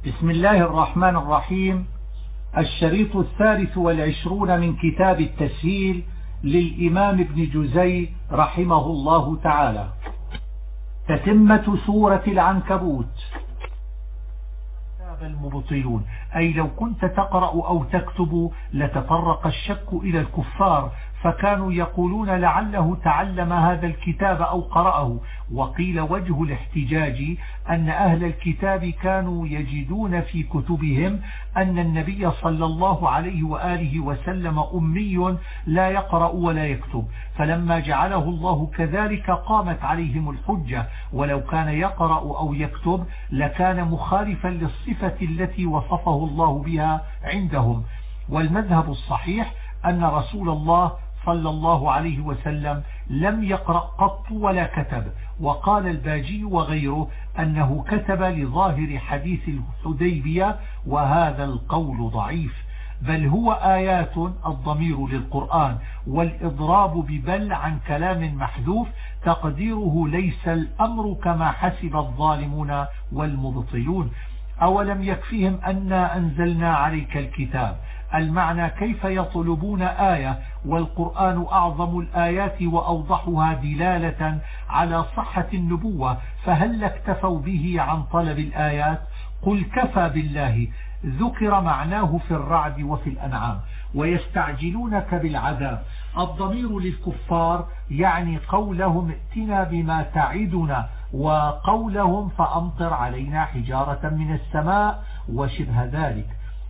بسم الله الرحمن الرحيم. الشريط 23 من كتاب التسهيل للإمام ابن جزي رحمه الله تعالى. تتمة سورة العنكبوت. المبطلون، أي لو كنت تقرأ أو تكتب لتطرق الشك إلى الكفار، فكانوا يقولون لعله تعلم هذا الكتاب أو قرأه. وقيل وجه الاحتجاج أن أهل الكتاب كانوا يجدون في كتبهم أن النبي صلى الله عليه وآله وسلم أمي لا يقرأ ولا يكتب، فلما جعله الله كذلك قامت عليهم الحجة، ولو كان يقرأ أو يكتب لكان مخالفا للصفة التي وصفه الله بها عندهم. والمذهب الصحيح أن رسول الله صلى الله عليه وسلم لم يقرأ قط ولا كتب. وقال الباجي وغيره أنه كتب لظاهر حديث الحديبية، وهذا القول ضعيف، بل هو آيات الضمير للقرآن، والإضراب ببل عن كلام محذوف تقديره ليس الأمر كما حسب الظالمون والمبطلون. أولم يكفيهم أنا أنزلنا عليك الكتاب، المعنى كيف يطلبون آية والقرآن أعظم الآيات وأوضحها دلالة على صحة النبوة، فهل اكتفوا به عن طلب الآيات؟ قل كفى بالله. ذكر معناه في الرعد وفي الأنعام. ويستعجلونك بالعذاب، الضمير للكفار، يعني قولهم ائتنا بما تعدنا، وقولهم فأمطر علينا حجارة من السماء وشبه ذلك.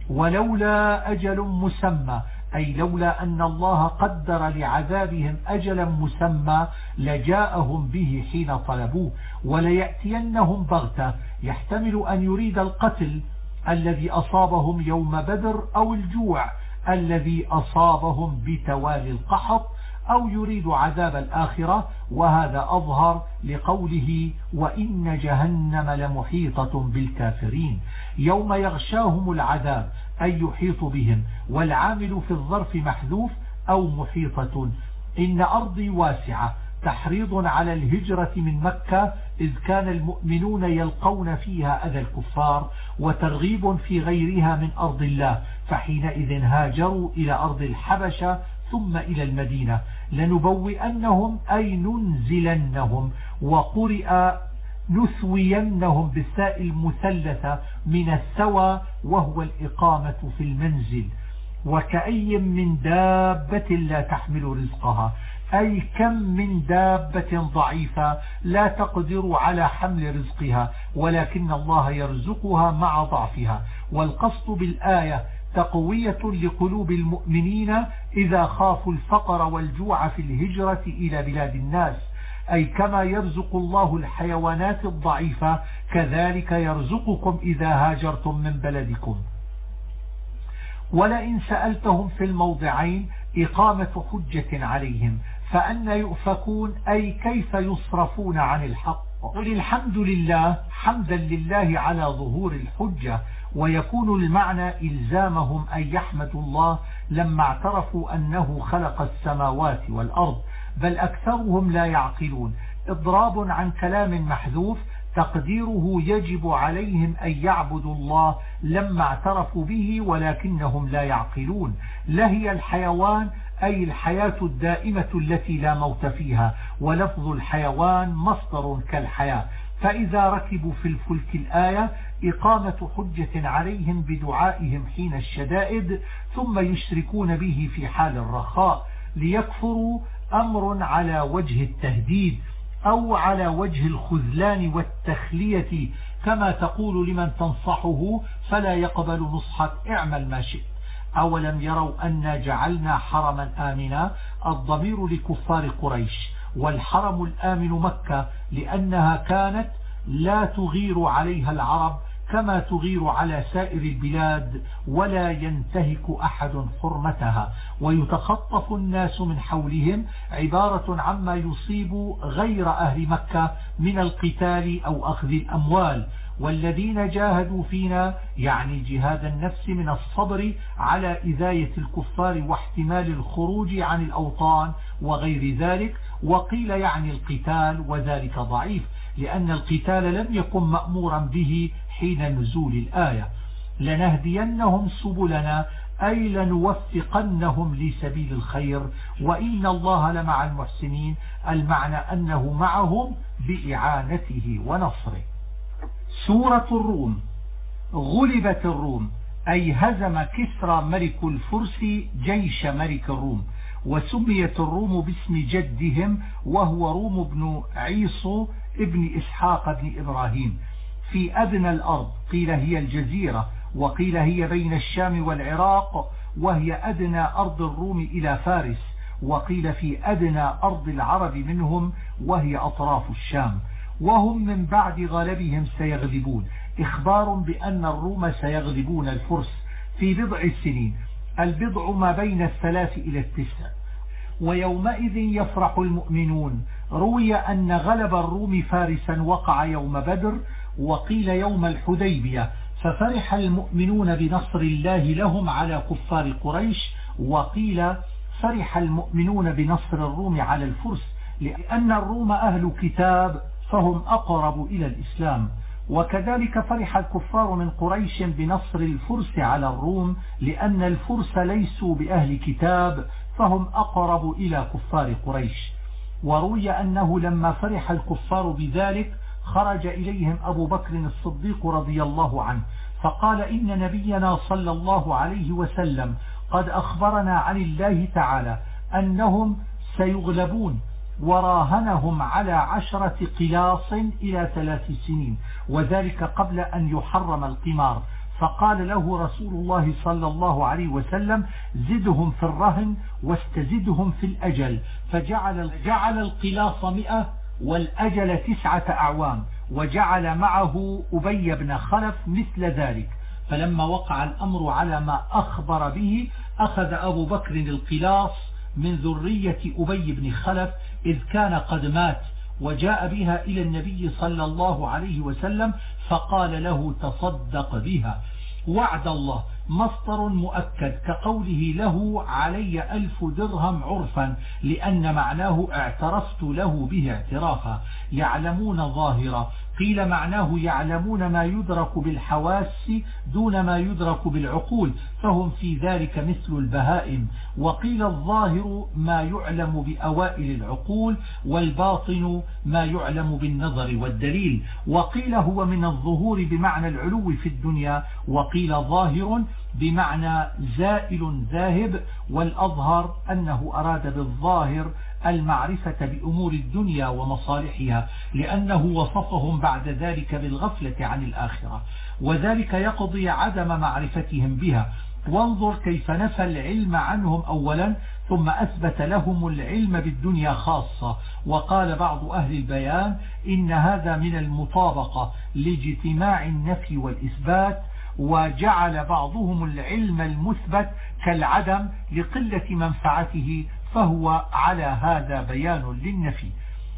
ولولا أجل مسمى، أي لولا أن الله قدر لعذابهم أجلا مسمى لجاءهم به حين طلبوه. وليأتينهم بغتة، يحتمل أن يريد القتل الذي أصابهم يوم بدر، أو الجوع الذي أصابهم بتوالي القحط، أو يريد عذاب الآخرة، وهذا أظهر لقوله وإن جهنم لمحيطة بالكافرين. يوم يغشاهم العذاب أي يحيط بهم، والعامل في الظرف محذوف أو محيطة. إن أرضي واسعة، تحريض على الهجرة من مكة إذ كان المؤمنون يلقون فيها أذى الكفار، وترغيب في غيرها من أرض الله، فحينئذ هاجروا إلى أرض الحبشة ثم إلى المدينة. لنبوئنهم أي ننزلنهم، وقرئ نثوينهم بالثاء المثلثة من الثوى وهو الإقامة في المنزل. وكأي من دابة لا تحمل رزقها، أي كم من دابة ضعيفة لا تقدر على حمل رزقها، ولكن الله يرزقها مع ضعفها. والقصد بالآية تقوية لقلوب المؤمنين إذا خافوا الفقر والجوع في الهجرة إلى بلاد الناس، أي كما يرزق الله الحيوانات الضعيفة كذلك يرزقكم إذا هاجرتم من بلدكم. ولئن سألتهم في الموضعين إقامة حجة عليهم، فأن يؤفكون، أي كيف يصرفون عن الحق. قل الحمد لله، حمدا لله على ظهور الحجة. ويكون المعنى إلزامهم أن يحمدوا الله لما اعترفوا أنه خلق السماوات والأرض، بل أكثرهم لا يعقلون. إضراب عن كلام محذوف تقديره يجب عليهم أن يعبدوا الله لما اعترفوا به ولكنهم لا يعقلون. لهي الحيوان أي الحياة الدائمة التي لا موت فيها، ولفظ الحيوان مصدر كالحياة. فإذا ركبوا في الفلك الآية إقامة حجة عليهم بدعائهم حين الشدائد، ثم يشركون به في حال الرخاء. ليكفروا أمر على وجه التهديد أو على وجه الخذلان والتخلية، كما تقول لمن تنصحه فلا يقبل نصحك، اعمل ما شئت. أولم يروا أنا جعلنا حرما آمنا، الضمير لكفار قريش، والحرم الآمن مكة لأنها كانت لا تغير عليها العرب كما تغير على سائر البلاد، ولا ينتهك أحد حرمتها، ويتخطف الناس من حولهم، عبارة عما يصيب غير أهل مكة من القتال أو أخذ الأموال. والذين جاهدوا فينا يعني جهاد النفس من الصبر على إذاية الكفار واحتمال الخروج عن الأوطان وغير ذلك. وقيل يعني القتال، وذلك ضعيف، لأن القتال لم يكن مأمورا به حين نزول الآية. لنهدينهم سبلنا أي لنوفقنهم لسبيل الخير وإن الله لمع المحسنين، المعنى أنه معهم بإعانته ونصره. سورة الروم. غلبت الروم أي هزم كسرى ملك الفرس جيش ملك الروم، وسميت الروم باسم جدهم وهو روم بن عيصو ابن إسحاق بن إبراهيم في أدنى الأرض، قيل هي الجزيرة وقيل هي بين الشام والعراق، وهي أدنى أرض الروم إلى فارس، وقيل في أدنى أرض العرب منهم وهي أطراف الشام. وهم من بعد غلبهم سيغلبون، إخبار بأن الروم سيغلبون الفرس في بضع سنين، البضع ما بين 3 إلى 9. ويومئذ يفرح المؤمنون. روي أن غلب الروم فارسا وقع يوم بدر، وقيل يوم الحديبية، ففرح المؤمنون بنصر الله لهم على كفار قريش، وقيل فرح المؤمنون بنصر الروم على الفرس لأن الروم أهل كتاب فهم أقرب إلى الإسلام. وكذلك فرح الكفار من قريش بنصر الفرس على الروم لأن الفرس ليسوا بأهل كتاب فهم أقرب إلى كفار قريش. وروي أنه لما فرح الكفار بذلك خرج إليهم أبو بكر الصديق رضي الله عنه فقال: إن نبينا صلى الله عليه وسلم قد أخبرنا عن الله تعالى أنهم سيغلبون، وراهنهم على 10 قلاص إلى 3 سنين، وذلك قبل أن يحرم القمار. فقال له رسول الله صلى الله عليه وسلم: زدهم في الرهن واستزدهم في الأجل، فجعل القلاص 100 والأجل 9 أعوام، وجعل معه أبي بن خلف مثل ذلك. فلما وقع الأمر على ما أخبر به أخذ أبو بكر القلاص من ذرية أبي بن خلف إذ كان قد مات، وجاء بها إلى النبي صلى الله عليه وسلم فقال له: تصدق بها. وعد الله مصدر مؤكد كقوله له: علي 1000 درهم عرفا، لأن معناه اعترفت له به اعترافا. يعلمون ظاهرا، قيل معناه يعلمون ما يدرك بالحواس دون ما يدرك بالعقول، فهم في ذلك مثل البهائم. وقيل الظاهر ما يعلم بأوائل العقول، والباطن ما يعلم بالنظر والدليل. وقيل هو من الظهور بمعنى العلو في الدنيا، وقيل ظاهر بمعنى زائل ذاهب، والأظهر أنه أراد بالظاهر المعرفة بأمور الدنيا ومصالحها، لأنه وصفهم بعد ذلك بالغفلة عن الآخرة، وذلك يقضي عدم معرفتهم بها. وانظر كيف نفى العلم عنهم أولا ثم أثبت لهم العلم بالدنيا خاصة. وقال بعض أهل البيان إن هذا من المطابقة لاجتماع النفي والإثبات، وجعل بعضهم العلم المثبت كالعدم لقلة منفعته، فهو على هذا بيان للنفي.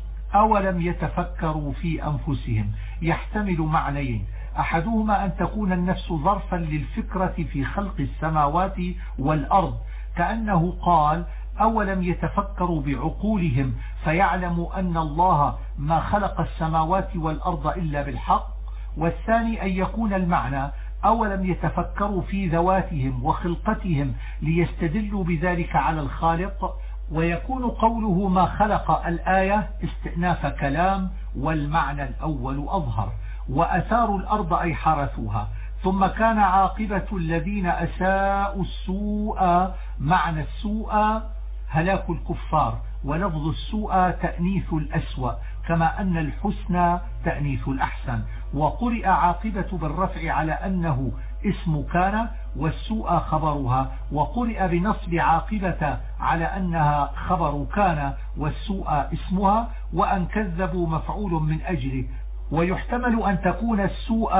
أولم يتفكروا في أنفسهم يحتمل معنيين: أحدهما أن تكون النفس ظرفا للفكرة في خلق السماوات والأرض، كأنه قال: أولم يتفكروا بعقولهم فيعلموا أن الله ما خلق السماوات والأرض إلا بالحق. والثاني أن يكون المعنى: أولم يتفكروا في ذواتهم وخلقتهم ليستدلوا بذلك على الخالق. ويكون قوله ما خلق الآية استئناف كلام، والمعنى الأول أظهر. وأثاروا الأرض أي حرثوها. ثم كان عاقبة الذين أساءوا السوء، معنى السوء هلاك الكفار، ولفظ السوء تأنيث الأسوأ، كما أن الحسن تأنيث الأحسن. وقرئ عاقبة بالرفع على أنه اسم كان، والسوء خبرها، وقرئ بنصب عاقبة على أنها خبر كان، والسوء اسمها، وأن كذبوا مفعول من أجله. ويحتمل أن تكون السوء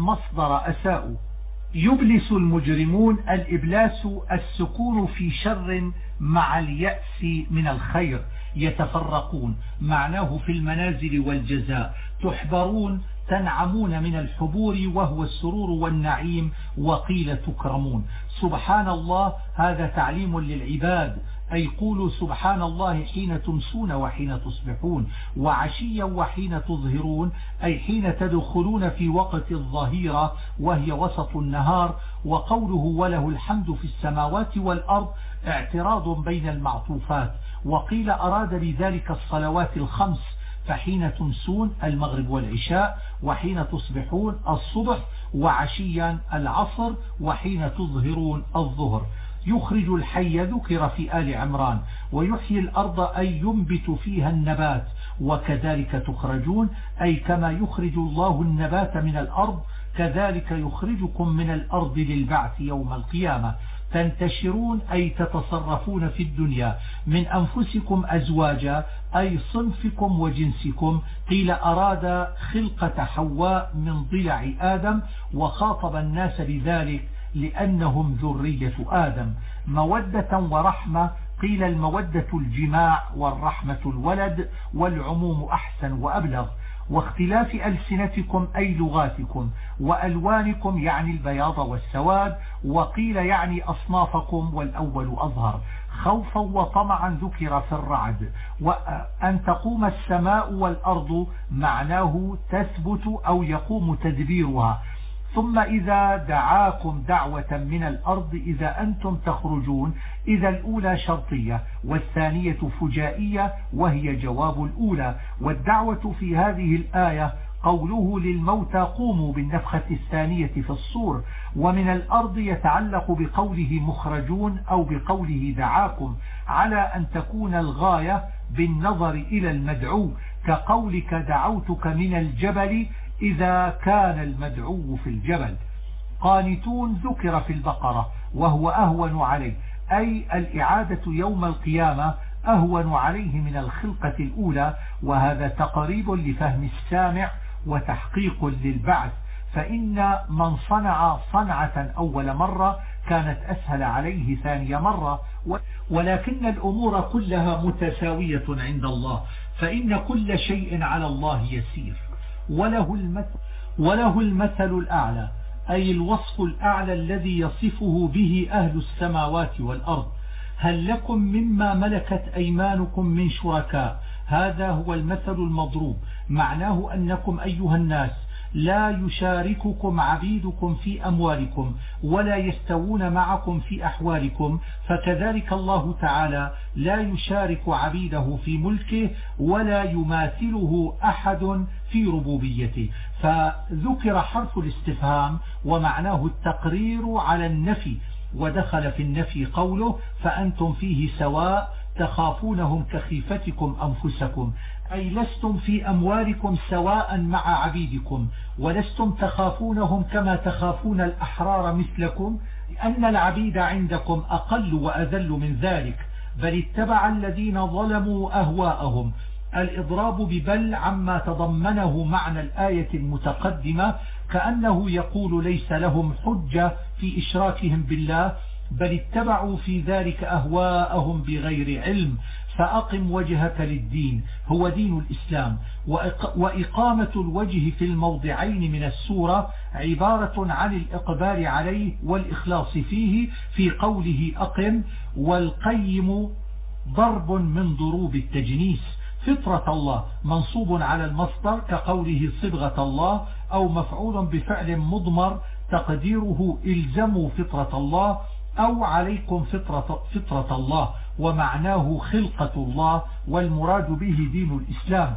مصدر أساء. يبلس المجرمون، الإبلاس السكون في شر مع اليأس من الخير. يتفرقون معناه في المنازل والجزاء. تحبرون تنعمون من الحبور وهو السرور والنعيم، وقيل تكرمون. سبحان الله، هذا تعليم للعباد أي قولوا سبحان الله حين تمسون وحين تصبحون، وعشيا وحين تظهرون أي حين تدخلون في وقت الظهيرة وهي وسط النهار. وقوله وله الحمد في السماوات والأرض اعتراض بين المعطوفات، وقيل أراد بذلك الصلوات الخمس، فحين تمسون المغرب والعشاء، وحين تصبحون الصبح، وعشيا العصر، وحين تظهرون الظهر. يخرج الحي ذكر في آل عمران، ويحيي الأرض أي ينبت فيها النبات، وكذلك تخرجون أي كما يخرج الله النبات من الأرض كذلك يخرجكم من الأرض للبعث يوم القيامة. تنتشرون أي تتصرفون في الدنيا، من أنفسكم أزواجا أي صنفكم وجنسكم. قيل أراد خلقة حواء من ضلع آدم، وخاطب الناس بذلك لأنهم ذرية آدم. مودة ورحمة، قيل المودة الجماع والرحمة الولد، والعموم أحسن وأبلغ. واختلاف ألسنتكم أي لغاتكم، وألوانكم يعني البياض والسواد، وقيل يعني أصنافكم والأول أظهر. خوفا وطمعا ذكر في الرعد. وأن تقوم السماء والأرض معناه تثبت أو يقوم تدبيرها. ثم إذا دعاكم دعوة من الأرض إذا أنتم تخرجون، إذا الأولى شرطية والثانية فجائية وهي جواب الأولى. والدعوة في هذه الآية قوله للموتى قوموا بالنفخة الثانية في الصور. ومن الأرض يتعلق بقوله مخرجون أو بقوله دعاكم، على أن تكون الغاية بالنظر إلى المدعو، كقولك دعوتك من الجبل إذا كان المدعو في الجبل. قانتون ذكر في البقرة وهو أهون عليه، أي الإعادة يوم القيامة أهون عليه من الخلقة الأولى، وهذا تقريب لفهم السامع وتحقيق للبعث، فإن من صنع صنعة أول مرة كانت أسهل عليه ثانية مرة، ولكن الأمور كلها متساوية عند الله، فإن كل شيء على الله يسير. وله المثل الأعلى، أي الوصف الأعلى الذي يصفه به أهل السماوات والأرض. هل لكم مما ملكت أيمانكم من شركاء، هذا هو المثل المضروب، معناه أنكم أيها الناس لا يشارككم عبيدكم في أموالكم ولا يستوون معكم في أحوالكم، فكذلك الله تعالى لا يشارك عبيده في ملكه ولا يماثله أحد في ربوبيته. فذكر حرف الاستفهام ومعناه التقرير على النفي، ودخل في النفي قوله فأنتم فيه سواء تخافونهم كخيفتكم أنفسكم، أي لستم في أموالكم سواء مع عبيدكم، ولستم تخافونهم كما تخافون الأحرار مثلكم، لأن العبيد عندكم أقل وأذل من ذلك، بل اتبع الذين ظلموا أهواءهم. الإضراب ببل عما تضمنه معنى الآية المتقدمة، كأنه يقول ليس لهم حجة في إشراكهم بالله، بل اتبعوا في ذلك أهواءهم بغير علم. فأقم وجهك للدين، هو دين الإسلام. وإقامة الوجه في الموضعين من السورة عبارة عن الإقبال عليه والإخلاص فيه، في قوله أقم، والقيم ضرب من ضروب التجنيس. فطرة الله منصوب على المصدر كقوله صبغة الله، أو مفعول بفعل مضمر تقديره إلزموا فطرة الله أو عليكم فطرة الله، ومعناه خلقة الله، والمراد به دين الإسلام،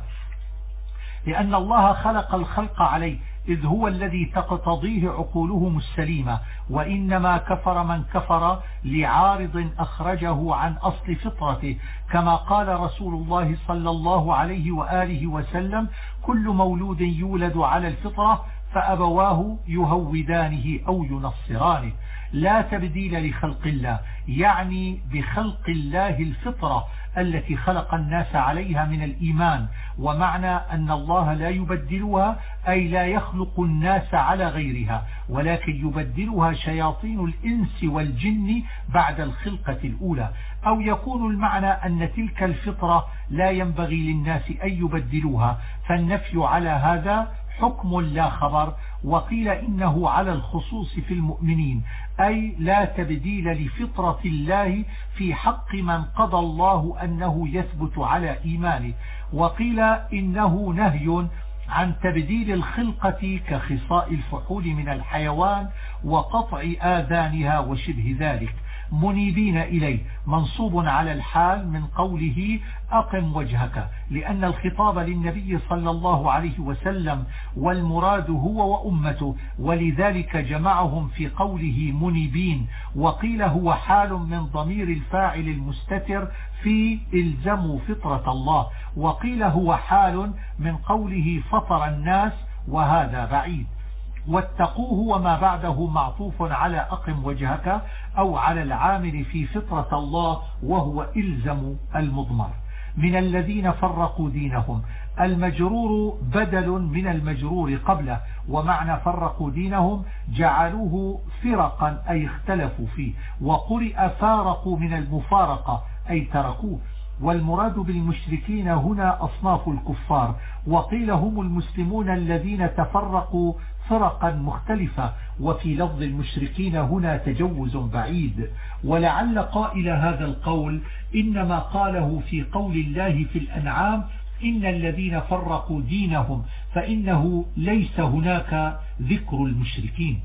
لأن الله خلق الخلق عليه، إذ هو الذي تقتضيه عقولهم السليمة. وإنما كفر من كفر لعارض أخرجه عن أصل فطرته، كما قال رسول الله صلى الله عليه وآله وسلم كل مولود يولد على الفطرة فأبواه يهودانه أو ينصرانه. لا تبديل لخلق الله، يعني بخلق الله الفطرة التي خلق الناس عليها من الإيمان، ومعنى أن الله لا يبدلها أي لا يخلق الناس على غيرها، ولكن يبدلها شياطين الإنس والجن بعد الخلقة الأولى. أو يكون المعنى أن تلك الفطرة لا ينبغي للناس أن يبدلوها، فالنفي على هذا حكم لا خبر. وقيل إنه على الخصوص في المؤمنين، أي لا تبديل لفطرة الله في حق من قضى الله أنه يثبت على إيمانه. وقيل إنه نهي عن تبديل الخلقة كخصاء الفحول من الحيوان وقطع آذانها وشبه ذلك، منيبين إليه، منصوب على الحال من قوله أقم وجهك، لأن الخطاب للنبي صلى الله عليه وسلم والمراد هو وأمته، ولذلك جمعهم في قوله منيبين. وقيل هو حال من ضمير الفاعل المستتر في إلزموا فطرة الله، وقيل هو حال من قوله فطر الناس، وهذا بعيد. واتقوه وما بعده معطوف على أقم وجهك أو على العامل في فطرة الله، وهو إلزم المضمر. من الذين فرقوا دينهم، المجرور بدل من المجرور قبله، ومعنى فرقوا دينهم جعلوه فرقا أي اختلفوا فيه، وقرئ فارقوا من المفارقة أي تركوه. والمراد بالمشركين هنا أصناف الكفار، وقيل هم المسلمون الذين تفرقوا فرقا مختلفة، وفي لفظ المشركين هنا تجوز بعيد. ولعل قائل هذا القول إنما قاله في قول الله في الأنعام إن الذين فرقوا دينهم، فإنه ليس هناك ذكر المشركين.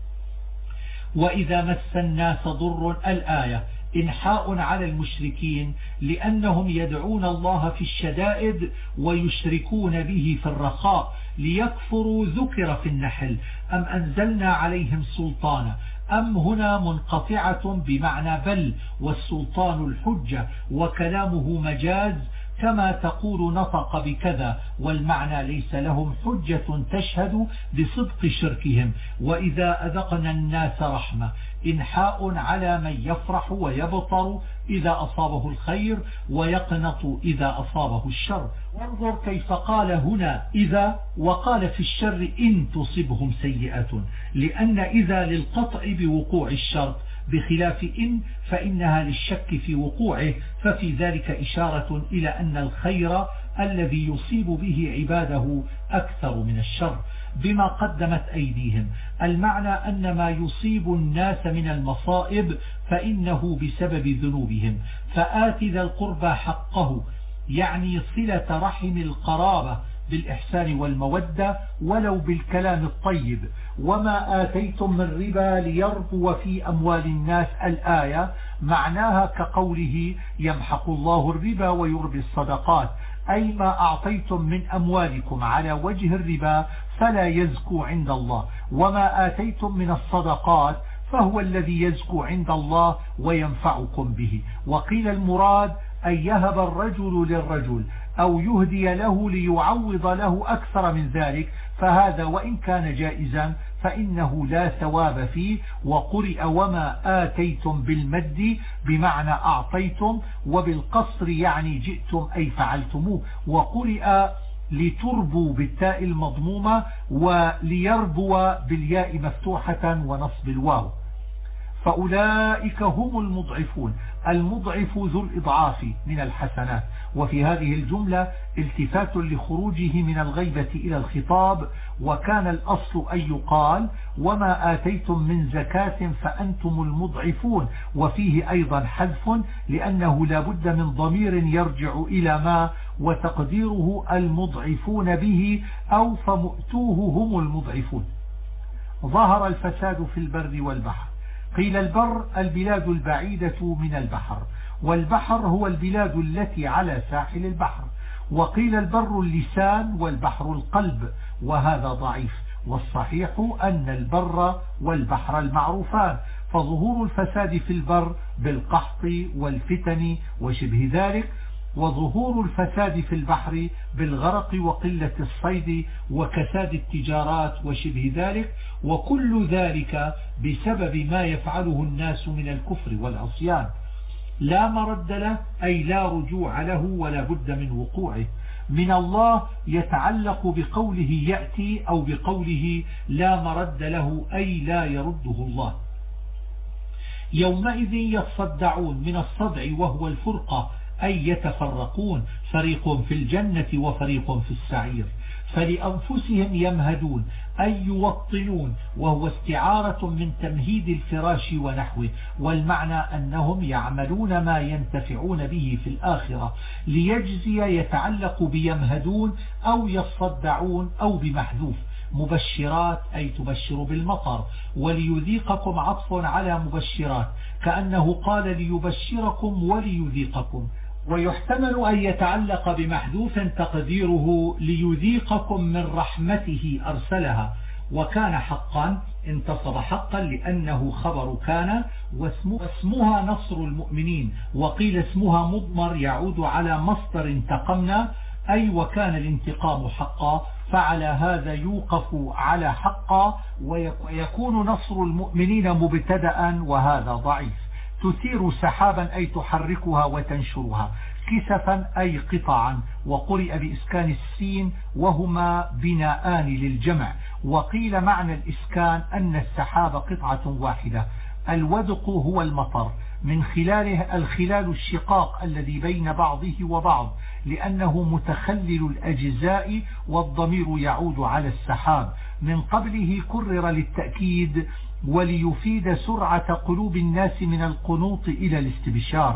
وإذا مس الناس ضر الآية إنحاء على المشركين، لأنهم يدعون الله في الشدائد ويشركون به في الرخاء ليكفروا. ذكر في النحل أم أنزلنا عليهم سلطانا، أم هنا منقطعة بمعنى بل، والسلطان الحجة، وكلامه مجاز كما تقول نطق بكذا، والمعنى ليس لهم حجة تشهد بصدق شركهم. وإذا أذقنا الناس رحمة إنحاء على من يفرح ويبطر إذا أصابه الخير ويقنط إذا أصابه الشر. وانظر كيف قال هنا إذا، وقال في الشر إن تصبهم سيئة، لأن إذا للقطع بوقوع الشر، بخلاف إن فإنها للشك في وقوعه، ففي ذلك إشارة إلى أن الخير الذي يصيب به عباده أكثر من الشر بما قدمت أيديهم. المعنى أن ما يصيب الناس من المصائب فإنه بسبب ذنوبهم. فآت ذا القربى حقه، يعني صلة رحم القرابة بالإحسان والمودة ولو بالكلام الطيب. وما آتيتم من ربا ليربو في أموال الناس، الآية معناها كقوله يمحق الله الربا ويربي الصدقات، أي ما أعطيتم من أموالكم على وجه الربا فلا يزكو عند الله، وما آتيتم من الصدقات فهو الذي يزكو عند الله وينفعكم به. وقيل المراد أن يهب الرجل للرجل أو يهدي له ليعوض له أكثر من ذلك، فهذا وإن كان جائزا فإنه لا ثواب فيه. وقرئ وما آتيتم بالمد بمعنى أعطيتم، وبالقصر يعني جئتم أي فعلتموه. وقرئ لتربوا بالتاء المضمومة وليربوا بالياء مفتوحة ونصب الواو. فأولئك هم المضعفون، المضعف ذو الإضعاف من الحسنات. وفي هذه الجملة التفات لخروجه من الغيبة إلى الخطاب، وكان الأصل أن يقال وما آتيتم من زكاة فأنتم المضعفون، وفيه أيضا حذف لأنه لا بد من ضمير يرجع إلى ما، وتقديره المضعفون به أو فمؤتوه هم المضعفون. ظهر الفساد في البر والبحر. قيل البر البلاد البعيدة من البحر، والبحر هو البلاد التي على ساحل البحر. وقيل البر اللسان والبحر القلب، وهذا ضعيف، والصحيح أن البر والبحر المعروفان، فظهور الفساد في البر بالقحط والفتن وشبه ذلك، وظهور الفساد في البحر بالغرق وقلة الصيد وكساد التجارات وشبه ذلك، وكل ذلك بسبب ما يفعله الناس من الكفر والعصيان. لا مرد له أي لا رجوع له ولا بد من وقوعه. من الله يتعلق بقوله يأتي أو بقوله لا مرد له أي لا يرده الله. يومئذ يصدعون من الصدع وهو الفرقة أي يتفرقون، فريق في الجنة وفريق في السعير. فلأنفسهم يمهدون أي يوطنون، وهو استعارة من تمهيد الفراش ونحوه، والمعنى أنهم يعملون ما ينتفعون به في الآخرة. ليجزي يتعلق بيمهدون أو يصدعون أو بمحذوف. مبشرات أي تبشر بالمطر، وليذيقكم عطف على مبشرات، كأنه قال ليبشركم وليذيقكم. ويحتمل أن يتعلق بمحذوف تقديره ليذيقكم من رحمته أرسلها. وكان حقا انتصب حقا لأنه خبر كان، واسمها نصر المؤمنين. وقيل اسمها مضمر يعود على مصدر انتقمنا، أي وكان الانتقام حقا، فعلى هذا يوقف على حقا، ويكون نصر المؤمنين مبتدأ، وهذا ضعيف. تثير سحابا أي تحركها وتنشرها. كسفا أي قطعا، وقرئ بإسكان السين وهما بناءان للجمع. وقيل معنى الإسكان أن السحاب قطعة واحدة. الودق هو المطر، من خلاله الخلال الشقاق الذي بين بعضه وبعض، لأنه متخلل الأجزاء، والضمير يعود على السحاب. من قبله كرر للتأكيد وليفيد سرعة قلوب الناس من القنوط إلى الاستبشار.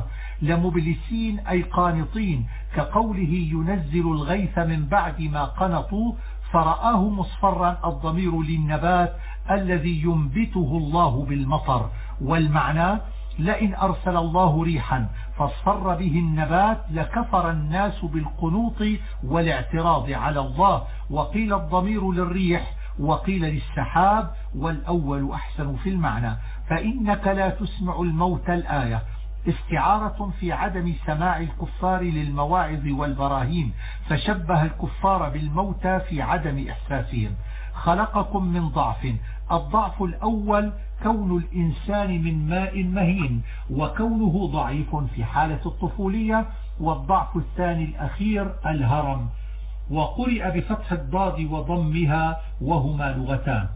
لمبلسين أي قانطين، كقوله ينزل الغيث من بعد ما قنطوا، فرآه مصفرا، الضمير للنبات الذي ينبته الله بالمطر. والمعنى لئن أرسل الله ريحا فاصفر به النبات لكفر الناس بالقنوط والاعتراض على الله. وقيل الضمير للريح، وقيل للسحاب، والأول أحسن في المعنى. فإنك لا تسمع الموت الآية استعارة في عدم سماع الكفار للمواعظ والبراهين، فشبه الكفار بالموتى في عدم إحساسهم. خلقكم من ضعف، الضعف الأول كون الإنسان من ماء مهين، وكونه ضعيف في حالة الطفولية، والضعف الثاني الأخير الهرم. وقرئ بفتح الضاد وضمها، وهما لغتان.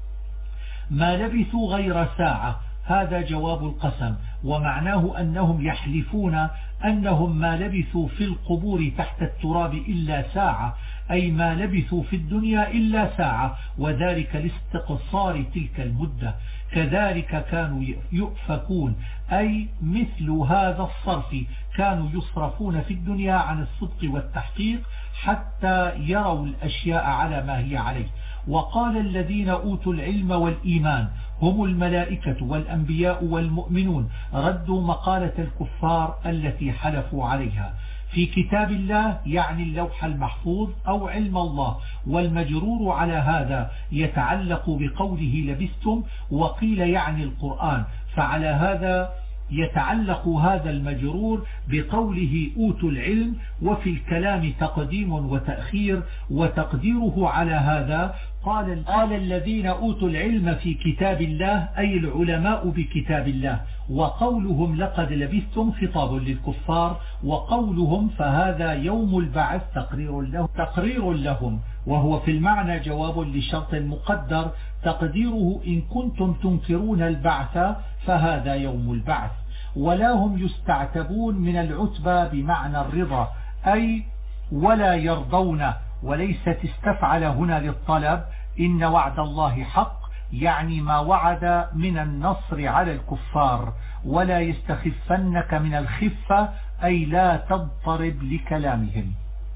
ما لبثوا غير ساعة، هذا جواب القسم، ومعناه أنهم يحلفون أنهم ما لبثوا في القبور تحت التراب إلا ساعة، أي ما لبثوا في الدنيا إلا ساعة، وذلك لاستقصار تلك المدة. كذلك كانوا يؤفكون، أي مثل هذا الصرف، كانوا يصرفون في الدنيا عن الصدق والتحقيق حتى يروا الأشياء على ما هي عليه. وقال الذين أوتوا العلم والإيمان هم الملائكة والأنبياء والمؤمنون، ردوا مقالة الكفار التي حلفوا عليها. في كتاب الله يعني اللوح المحفوظ أو علم الله، والمجرور على هذا يتعلق بقوله لبثتم، وقيل يعني القرآن، فعلى هذا يتعلق هذا المجرور بقوله أوتوا العلم. وفي الكلام تقديم وتأخير، وتقديره على هذا قال الذين أوتوا العلم في كتاب الله، أي العلماء بكتاب الله. وقولهم لقد لبثتم خطاب للكفار، وقولهم فهذا يوم البعث تقرير لهم، وهو في المعنى جواب لشرط مقدر تقديره إن كنتم تنكرون البعث فهذا يوم البعث. ولا هم يستعتبون من العتبى بمعنى الرضا، أي ولا يرضون، وليست استفعل هنا للطلب. إن وعد الله حق، يعني ما وعد من النصر على الكفار. ولا يستخفنك من الخفة، أي لا تضطرب لكلامهم.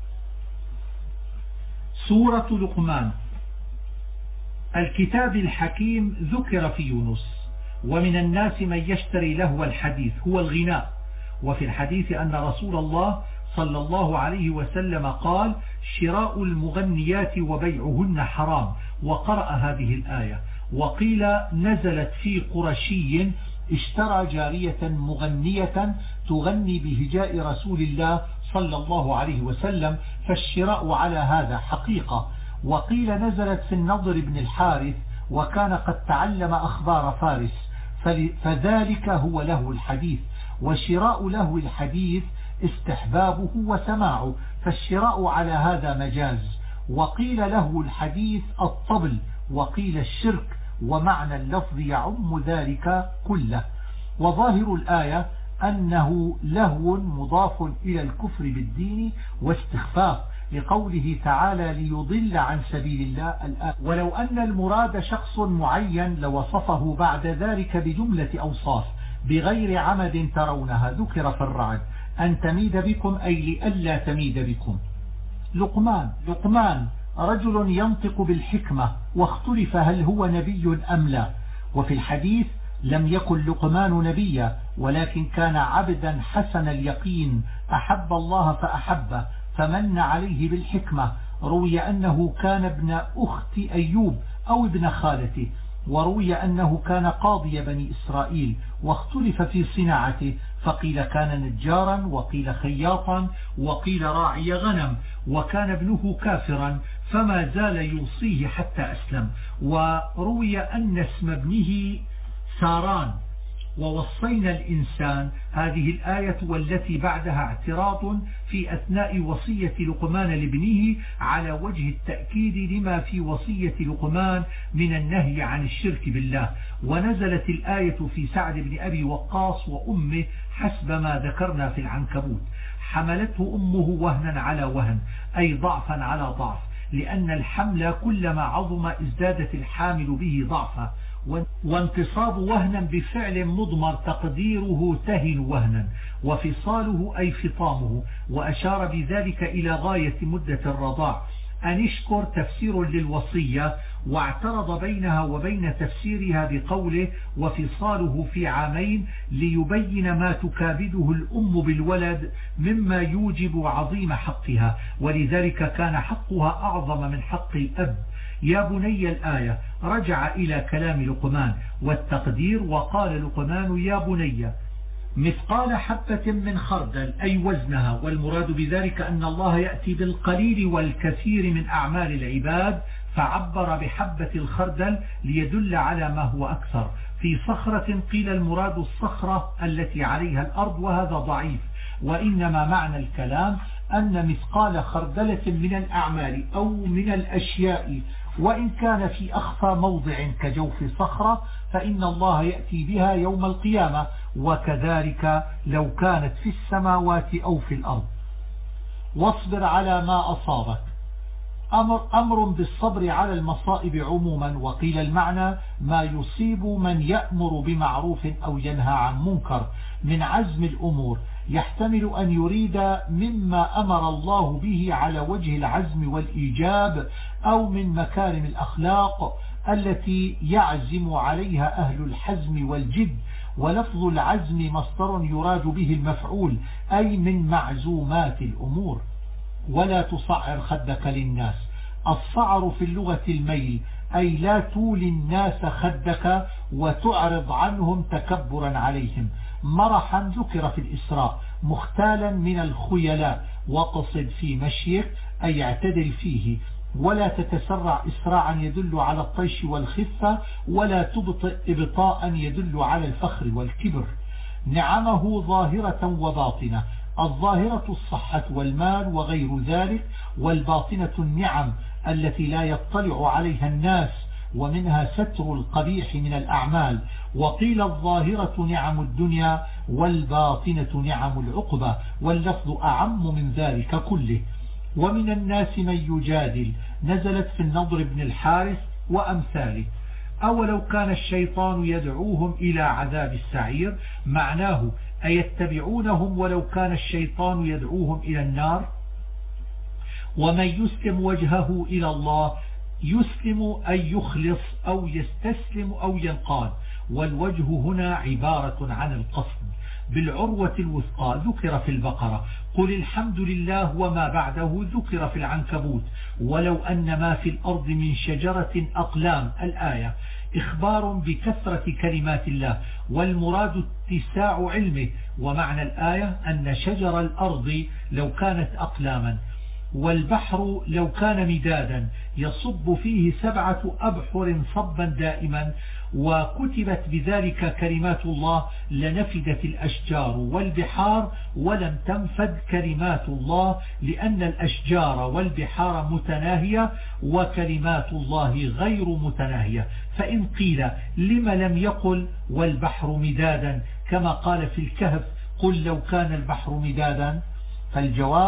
سورة لقمان. الكتاب الحكيم ذكر في يونس. ومن الناس من يشتري لهو الحديث هو الغناء. وفي الحديث أن رسول الله صلى الله عليه وسلم قال شراء المغنيات وبيعهن حرام، وقرأ هذه الآية. وقيل نزلت في قرشي اشترى جارية مغنية تغني بهجاء رسول الله صلى الله عليه وسلم، فالشراء على هذا حقيقة. وقيل نزلت في النضر بن الحارث، وكان قد تعلم أخبار فارس، فذلك هو له الحديث. وشراء له الحديث استحبابه وسماعه، فالشراء على هذا مجاز. وقيل له الحديث الطبل، وقيل الشرك، ومعنى اللفظ يعم ذلك كله. وظاهر الآية أنه لهو مضاف إلى الكفر بالدين واستخفاف، لقوله تعالى ليضل عن سبيل الله الآية. ولو أن المراد شخص معين لوصفه بعد ذلك بجملة أوصاف بغير عمد ترونها ذكر في الرعد أن تميد بكم أي لئلا تميد بكم. لقمان رجل ينطق بالحكمة، واختلف هل هو نبي أم لا. وفي الحديث لم يكن لقمان نبيا ولكن كان عبدا حسن اليقين أحب الله فأحبه فمن عليه بالحكمة. روي أنه كان ابن أخت أيوب أو ابن خالته، وروي أنه كان قاضي بني إسرائيل، واختلف في صناعته فقيل كان نجارا وقيل خياطا وقيل راعي غنم، وكان ابنه كافرا فما زال يوصيه حتى أسلم. وروي أن اسم ابنه ساران. ووصينا الإنسان هذه الآية والتي بعدها اعتراض في أثناء وصية لقمان لابنه على وجه التأكيد لما في وصية لقمان من النهي عن الشرك بالله. ونزلت الآية في سعد بن أبي وقاص وأمه حسب ما ذكرنا في العنكبوت. حملته أمه وهنا على وهن أي ضعفا على ضعف، لأن الحمل كلما عظم ازدادت الحامل به ضعفا. وانتصاب وهنا بفعل مضمر تقديره تهن وهنا، وفصاله أي فطامه، وأشار بذلك إلى غاية مدة الرضاع. أنشكر تفسير للوصية، واعترض بينها وبين تفسيرها بقوله وفصاله في عامين ليبين ما تكابده الأم بالولد مما يوجب عظيم حقها، ولذلك كان حقها أعظم من حق الأب. يا بني الآية رجع إلى كلام لقمان والتقدير، وقال لقمان يا بني مثقال حبة من خردل أي وزنها، والمراد بذلك أن الله يأتي بالقليل والكثير من أعمال العباد، فعبر بحبة الخردل ليدل على ما هو أكثر. في صخرة قيل المراد الصخرة التي عليها الأرض، وهذا ضعيف، وإنما معنى الكلام أن مثقال خردلة من الأعمال أو من الأشياء، وإن كان في أخفى موضع كجوف صخرة فإن الله يأتي بها يوم القيامة، وكذلك لو كانت في السماوات أو في الأرض. واصبر على ما أصابك أمر بالصبر على المصائب عموما، وقيل المعنى ما يصيب من يأمر بمعروف أو ينهى عن منكر من عزم الأمور، يحتمل أن يريد مما أمر الله به على وجه العزم والإيجاب، أو من مكارم الأخلاق التي يعزم عليها أهل الحزم والجد. ولفظ العزم مصدر يراد به المفعول أي من معزومات الأمور. ولا تصعر خدك للناس. الصعر في اللغة الميل أي لا تولي الناس خدك وتعرض عنهم تكبرا عليهم. مرحا ذكر في الإسراء مختالا من الخيلاء، واقصد في مشيك أي اعتدل فيه، ولا تتسرع إسراعا يدل على الطيش والخفة، ولا تبطئ إبطاء يدل على الفخر والكبر. نعمه ظاهرة وباطنة، الظاهرة الصحة والمال وغير ذلك، والباطنة النعم التي لا يطلع عليها الناس، ومنها ستر القبيح من الأعمال. وقيل الظاهرة نعم الدنيا والباطنة نعم العقبة، واللفظ أعم من ذلك كله. ومن الناس من يجادل نزلت في النضر بن الحارث وأمثاله. أولو كان الشيطان يدعوهم إلى عذاب السعير، معناه أيتبعونهم ولو كان الشيطان يدعوهم إلى النار. ومن يسلم وجهه إلى الله، يسلم أي يخلص أو يستسلم أو ينقاد، والوجه هنا عبارة عن القصد. بالعروة الوثقى ذكر في البقرة، قل الحمد لله وما بعده ذكر في العنكبوت، ولو أن ما في الأرض من شجرة أقلام الآية، إخبار بكثرة كلمات الله، والمراد اتساع علمه. ومعنى الآية أن شجر الأرض لو كانت أقلاما، والبحر لو كان مدادا يصب فيه 7 أبحر صبا دائما، وكتبت بذلك كلمات الله لنفدت الأشجار والبحار ولم تنفد كلمات الله، لأن الأشجار والبحار متناهية وكلمات الله غير متناهية. فإن قيل لم لم يقل والبحر مدادا كما قال في الكهف قل لو كان البحر مدادا، فالجواب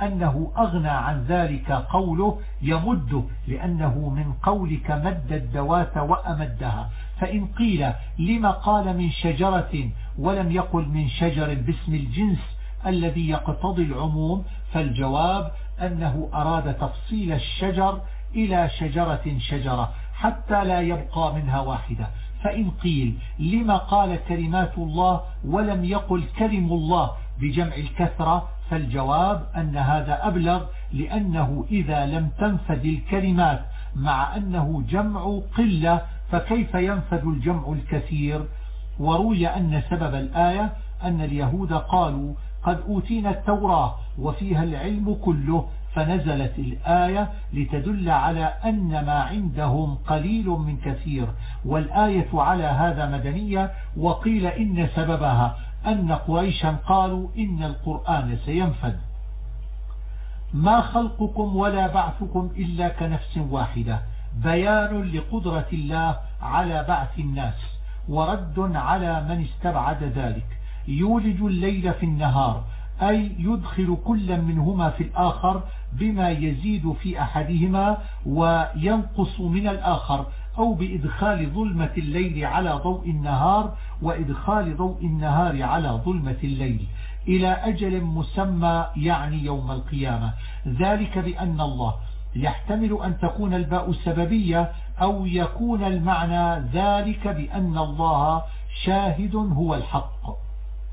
أنه أغنى عن ذلك قوله يمده، لأنه من قولك مد الذوات وأمدها. فإن قيل لما قال من شجرة ولم يقل من شجر باسم الجنس الذي يقتضي العموم، فالجواب أنه أراد تفصيل الشجر إلى شجرة شجرة حتى لا يبقى منها واحدة. فإن قيل لما قال كلمات الله ولم يقل كلم الله بجمع الكثرة، فالجواب أن هذا أبلغ، لأنه إذا لم تنفذ الكلمات مع أنه جمع قلة فكيف ينفذ الجمع الكثير؟ وروي أن سبب الآية أن اليهود قالوا قد أوتينا التوراة وفيها العلم كله، فنزلت الآية لتدل على أن ما عندهم قليل من كثير، والآية على هذا مدنية. وقيل إن سببها أن قريشا قالوا إن القرآن سينفذ. ما خلقكم ولا بعثكم إلا كنفس واحدة، بيان لقدرة الله على بعث الناس، ورد على من استبعد ذلك. يولج الليل في النهار، أي يدخل كل منهما في الآخر بما يزيد في أحدهما وينقص من الآخر، أو بإدخال ظلمة الليل على ضوء النهار وإدخال ضوء النهار على ظلمة الليل إلى أجل مسمى، يعني يوم القيامة. ذلك بأن الله يحتمل أن تكون الباء سببية، أو يكون المعنى ذلك بأن الله شاهد هو الحق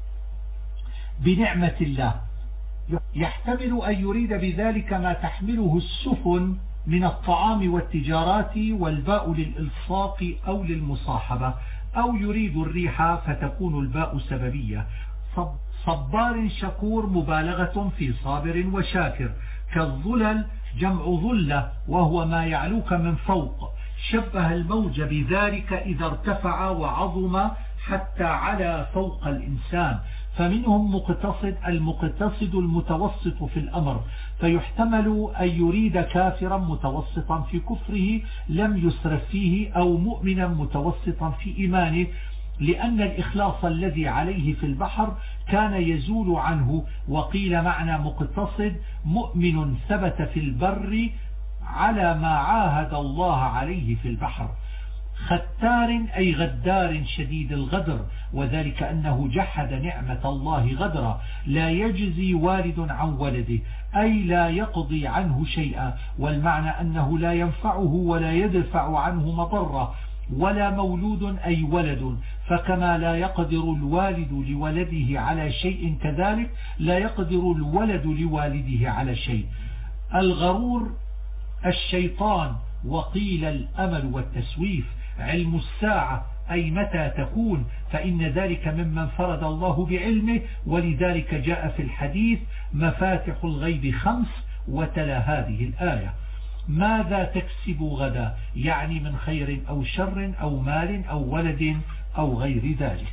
بنعمة الله. يحتمل أن يريد بذلك ما تحمله السفن من الطعام والتجارات، والباء للإلصاق أو للمصاحبة، أو يريد الريح فتكون الباء سببية. صبار شكور مبالغة في صابر وشاكر، كالظلل جمع ظلة وهو ما يعلوك من فوق. شبه الموج بذلك إذا ارتفع وعظم حتى على فوق الإنسان. فمنهم مقتصد، المقتصد المتوسط في الأمر، فيحتمل أن يريد كافرا متوسطا في كفره لم يسرف فيه، أو مؤمنا متوسطا في إيمانه، لأن الإخلاص الذي عليه في البحر كان يزول عنه. وقيل معنى مقتصد مؤمن ثبت في البر على ما عاهد الله عليه في البحر. ختار أي غدار شديد الغدر، وذلك أنه جحد نعمة الله غدرا. لا يجزي والد عن ولده، أي لا يقضي عنه شيئا، والمعنى أنه لا ينفعه ولا يدفع عنه مضرة. ولا مولود أي ولد، فكما لا يقدر الوالد لولده على شيء كذلك لا يقدر الولد لوالده على شيء. الغرور الشيطان، وقيل الأمل والتسويف. علم الساعة أي متى تكون، فإن ذلك ممن فرد الله بعلمه، ولذلك جاء في الحديث مفاتح الغيب 5، وتلا هذه الآية. ماذا تكسب غدا، يعني من خير أو شر أو مال أو ولد أو غير ذلك.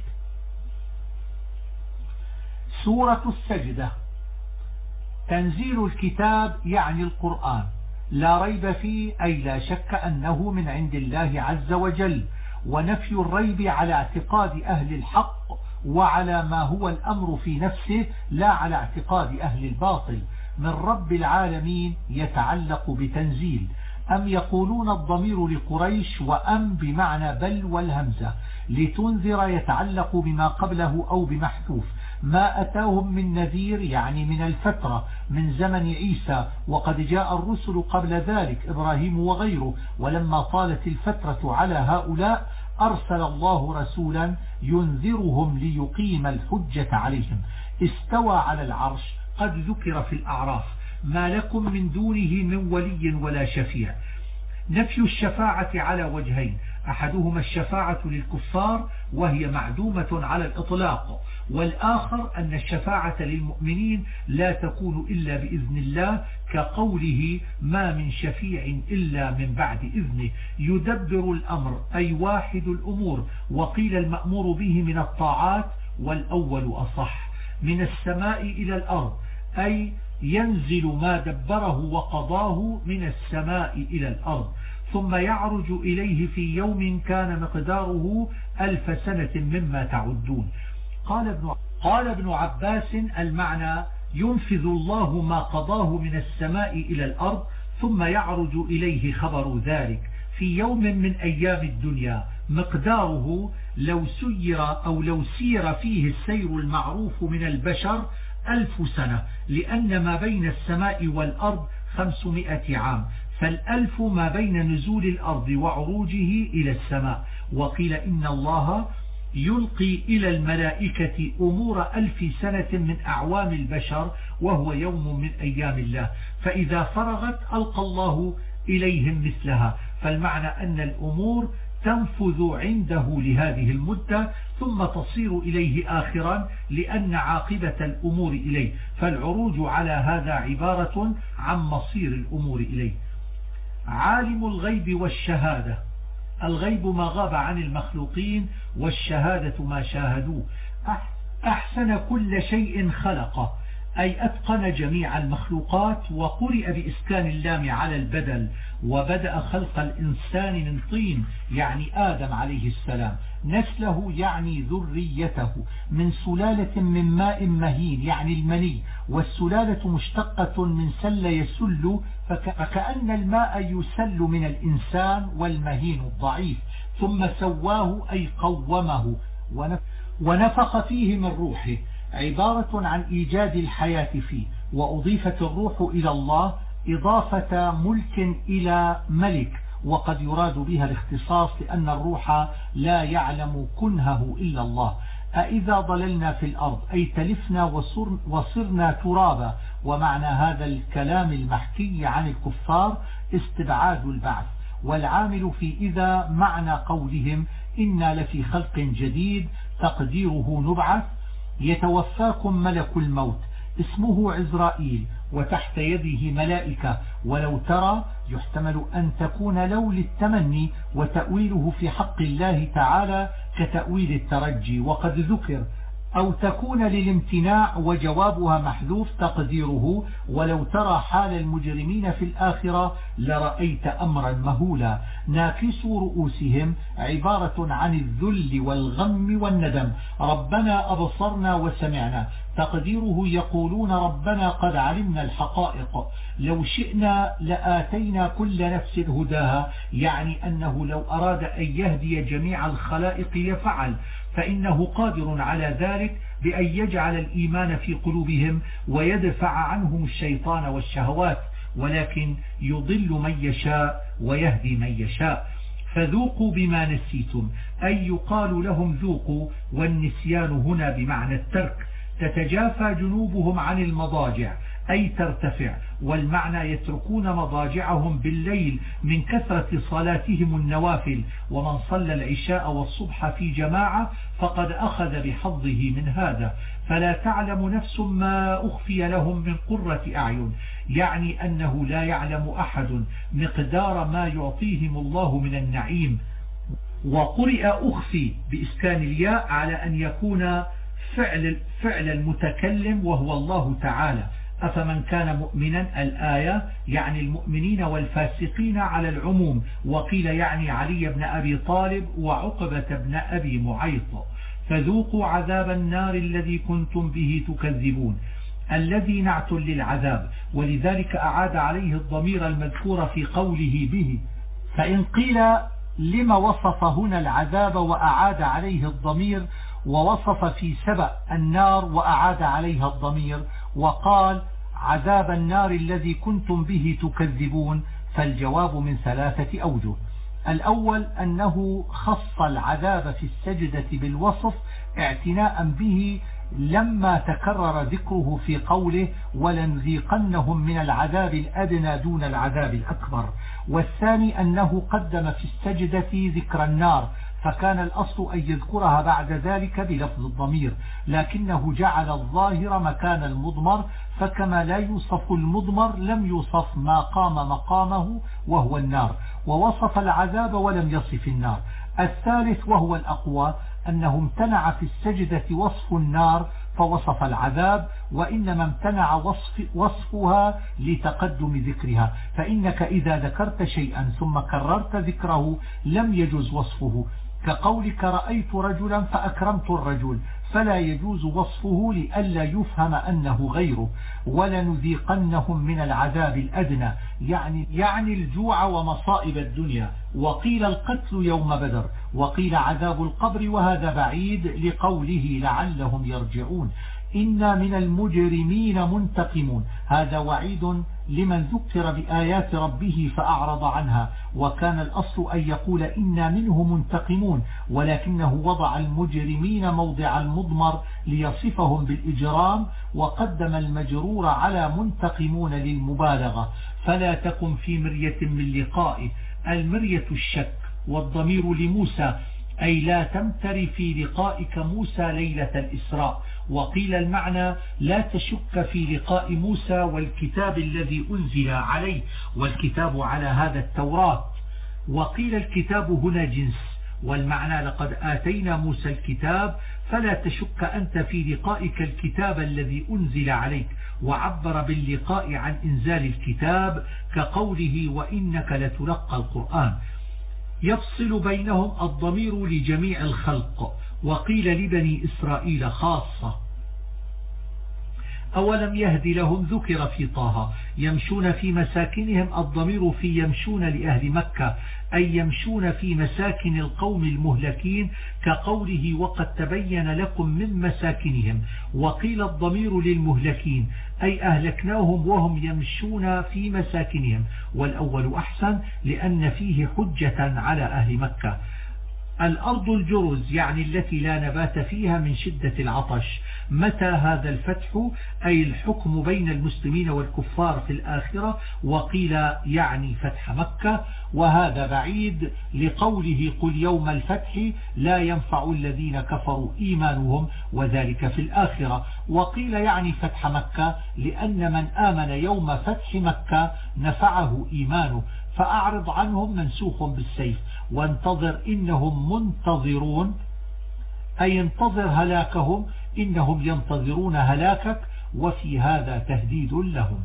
سورة السجدة. تنزيل الكتاب يعني القرآن، لا ريب فيه أي لا شك أنه من عند الله عز وجل، ونفي الريب على اعتقاد أهل الحق وعلى ما هو الأمر في نفسه، لا على اعتقاد أهل الباطل. من رب العالمين يتعلق بتنزيل. أم يقولون الضمير لقريش، وأم بمعنى بل والهمزة. لتنذر يتعلق بما قبله أو بمحذوف. ما أتاهم من نذير يعني من الفترة من زمن عيسى، وقد جاء الرسل قبل ذلك إبراهيم وغيره، ولما طالت الفترة على هؤلاء أرسل الله رسولا ينذرهم ليقيم الحجة عليهم. استوى على العرش قد ذكر في الأعراف. ما لكم من دونه من ولي ولا شفيع. نفي الشفاعة على وجهين، أحدهما الشفاعة للكفار وهي معدومة على الإطلاق، والآخر أن الشفاعة للمؤمنين لا تكون إلا بإذن الله، كقوله ما من شفيع إلا من بعد إذنه. يدبر الأمر أي واحد الأمور، وقيل المأمور به من الطاعات، والأول أصح. من السماء إلى الأرض أي ينزل ما دبره وقضاه من السماء إلى الأرض، ثم يعرج إليه في يوم كان مقداره 1000 سنة مما تعدون. قال ابن عباس المعنى ينفذ الله ما قضاه من السماء إلى الأرض ثم يعرج إليه خبر ذلك في يوم من أيام الدنيا مقداره لو سير فيه السير المعروف من البشر 1000 سنة، لأن ما بين السماء والأرض 500 عام، فالألف ما بين نزول الأرض وعروجه إلى السماء. وقيل إن الله يلقي إلى الملائكة أمور 1000 سنة من أعوام البشر وهو يوم من أيام الله، فإذا فرغت ألقى الله إليهم مثلها. فالمعنى أن الأمور تنفذ عنده لهذه المدة ثم تصير إليه آخرا لأن عاقبة الأمور إليه، فالعروج على هذا عبارة عن مصير الأمور إليه. عالم الغيب والشهادة، الغيب ما غاب عن المخلوقين، والشهادة ما شاهدوه. أحسن كل شيء خلقه، أي أتقن جميع المخلوقات، وقرئ بإسكان اللام على البدل. وبدأ خلق الإنسان من طين يعني آدم عليه السلام، نسله يعني ذريته، من سلالة من ماء مهين يعني المني، والسلالة مشتقة من سل يسل، فكأن الماء يسل من الإنسان والمهين الضعيف، ثم سواه أي قومه ونفخ فيه من روحه، عبارة عن إيجاد الحياة فيه. وأضيفت الروح إلى الله إضافة ملك إلى ملك، وقد يراد بها الاختصاص لأن الروح لا يعلم كنهه إلا الله. أإذا ضللنا في الأرض أي تلفنا وصرنا ترابا. ومعنى هذا الكلام المحكي عن الكفار استبعاد البعث، والعامل في إذا معنى قولهم إنا لفي خلق جديد تقديره نبعث. يتوفاكم ملك الموت اسمه عزرائيل، وتحت يده ملائكة، ولو ترى يحتمل أن تكون لو للتمني، وتأويله في حق الله تعالى كتأويل الترجي، وقد ذكر، أو تكون للامتناع، وجوابها محذوف تقديره ولو ترى حال المجرمين في الآخرة لرأيت أمرا مهولا. ناكسوا رؤوسهم عبارة عن الذل والغم والندم. ربنا أبصرنا وسمعنا، تقديره يقولون ربنا قد علمنا الحقائق، لو شئنا لآتينا كل نفس هداها، يعني أنه لو أراد أن يهدي جميع الخلائق يفعل، فإنه قادر على ذلك بأن يجعل الإيمان في قلوبهم ويدفع عنهم الشيطان والشهوات، ولكن يضل من يشاء ويهدي من يشاء. فذوقوا بما نسيتم، أي يقال لهم ذوقوا، والنسيان هنا بمعنى الترك. تتجافى جنوبهم عن المضاجع أي ترتفع، والمعنى يتركون مضاجعهم بالليل من كثرة صلاتهم النوافل، ومن صلى العشاء والصبح في جماعة فقد أخذ بحظه من هذا. فلا تعلم نفس ما أخفي لهم من قرة أعين، يعني أنه لا يعلم أحد مقدار ما يعطيهم الله من النعيم. وقرئ أخفي بإسكان الياء على أن يكون فعل المتكلم وهو الله تعالى. أفمن كان مؤمنا الآية يعني المؤمنين والفاسقين على العموم، وقيل يعني علي بن أبي طالب وعقبة بن أبي معيط. فذوقوا عذاب النار الذي كنتم به تكذبون، الذي نعت للعذاب، ولذلك أعاد عليه الضمير المذكور في قوله به. فإن قيل لما وصف هنا العذاب وأعاد عليه الضمير، ووصف في سبأ النار وأعاد عليها الضمير، وقال عذاب النار الذي كنتم به تكذبون، فالجواب من 3 أوجه. الأول أنه خص العذاب في السجدة بالوصف اعتناء به لما تكرر ذكره في قوله ولنذيقنهم من العذاب الأدنى دون العذاب الأكبر. والثاني أنه قدم في السجدة ذكر النار، فكان الأصل أن يذكرها بعد ذلك بلفظ الضمير، لكنه جعل الظاهر مكان المضمر، فكما لا يوصف المضمر لم يوصف ما قام مقامه وهو النار، ووصف العذاب ولم يصف النار. الثالث وهو الأقوى أنه امتنع في السجدة وصف النار فوصف العذاب، وإنما امتنع وصفها لتقدم ذكرها، فإنك إذا ذكرت شيئا ثم كررت ذكره لم يجوز وصفه، كقولك رأيت رجلا فأكرمت الرجل، فلا يجوز وصفه لئلا يفهم أنه غيره. ولنذيقنهم من العذاب الأدنى يعني الجوع ومصائب الدنيا. وقيل القتل يوم بدر، وقيل عذاب القبر، وهذا بعيد لقوله لعلهم يرجعون. إنا من المجرمين منتقمون، هذا وعيد لمن ذكر بآيات ربه فأعرض عنها، وكان الأصل أن يقول إنا منه منتقمون، ولكنه وضع المجرمين موضع المضمر ليصفهم بالإجرام، وقدم المجرور على منتقمون للمبالغة. فلا تكن في مرية من لقائه، المرية الشك، والضمير لموسى أي لا تمتر في لقائك موسى ليلة الإسراء. وقيل المعنى لا تشك في لقاء موسى والكتاب الذي أنزل عليه، والكتاب على هذا التوراة. وقيل الكتاب هنا جنس، والمعنى لقد آتينا موسى الكتاب، فلا تشك أنت في لقائك الكتاب الذي أنزل عليك. وعبر باللقاء عن إنزال الكتاب كقوله وإنك لتلقى القرآن. يفصل بينهم الضمير لجميع الخلق، وقيل لبني إسرائيل خاصة. أولم يهد لهم ذكر في طه يمشون في مساكنهم، الضمير في يمشون لأهل مكة أي يمشون في مساكن القوم المهلكين كقوله وقد تبين لكم من مساكنهم. وقيل الضمير للمهلكين أي أهلكناهم وهم يمشون في مساكنهم، والأول أحسن لأن فيه حجة على أهل مكة. الأرض الجرز يعني التي لا نبات فيها من شدة العطش. متى هذا الفتح أي الحكم بين المسلمين والكفار في الآخرة، وقيل يعني فتح مكة، وهذا بعيد لقوله قل يوم الفتح لا ينفع الذين كفروا إيمانهم وذلك في الآخرة. وقيل يعني فتح مكة لأن من آمن يوم فتح مكة نفعه إيمانه، فأعرض عنهم منسوخ بالسيف. وانتظر إنهم منتظرون أي انتظر هلاكهم، إنهم ينتظرون هلاكك، وفي هذا تهديد لهم.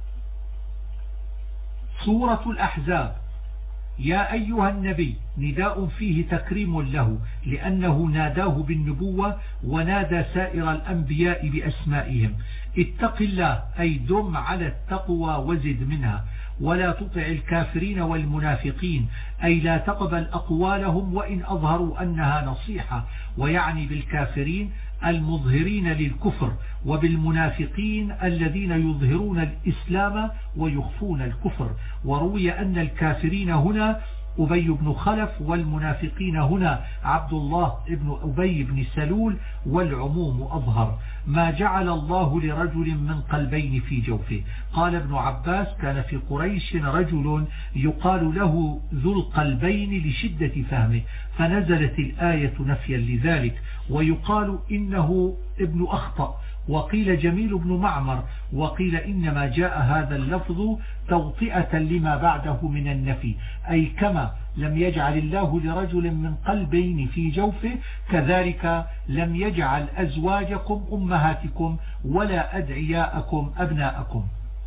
سورة الأحزاب. يا أيها النبي نداء فيه تكريم له لأنه ناداه بالنبوة ونادى سائر الأنبياء بأسمائهم. اتق الله أي دم على التقوى وزد منها، ولا تطع الكافرين والمنافقين أي لا تقبل أقوالهم وإن أظهروا أنها نصيحة، ويعني بالكافرين المظهرين للكفر، وبالمنافقين الذين يظهرون الإسلام ويخفون الكفر. وروي أن الكافرين هنا أبي بن خلف، والمنافقين هنا عبد الله بن أبي بن سلول، والعموم أظهر. ما جعل الله لرجل من قلبين في جوفه. قال ابن عباس كان في قريش رجل يقال له ذو القلبين لشدة فهمه، فنزلت الآية نفيا لذلك. ويقال إنه ابن أخطأ، وقيل جميل بن معمر، وقيل إنما جاء هذا اللفظ توطئة لما بعده من النفي، أي كما لم يجعل الله لرجل من قلبين في جوفه كذلك لم يجعل أزواجكم أمهاتكم ولا أدعياءكم أبناءكم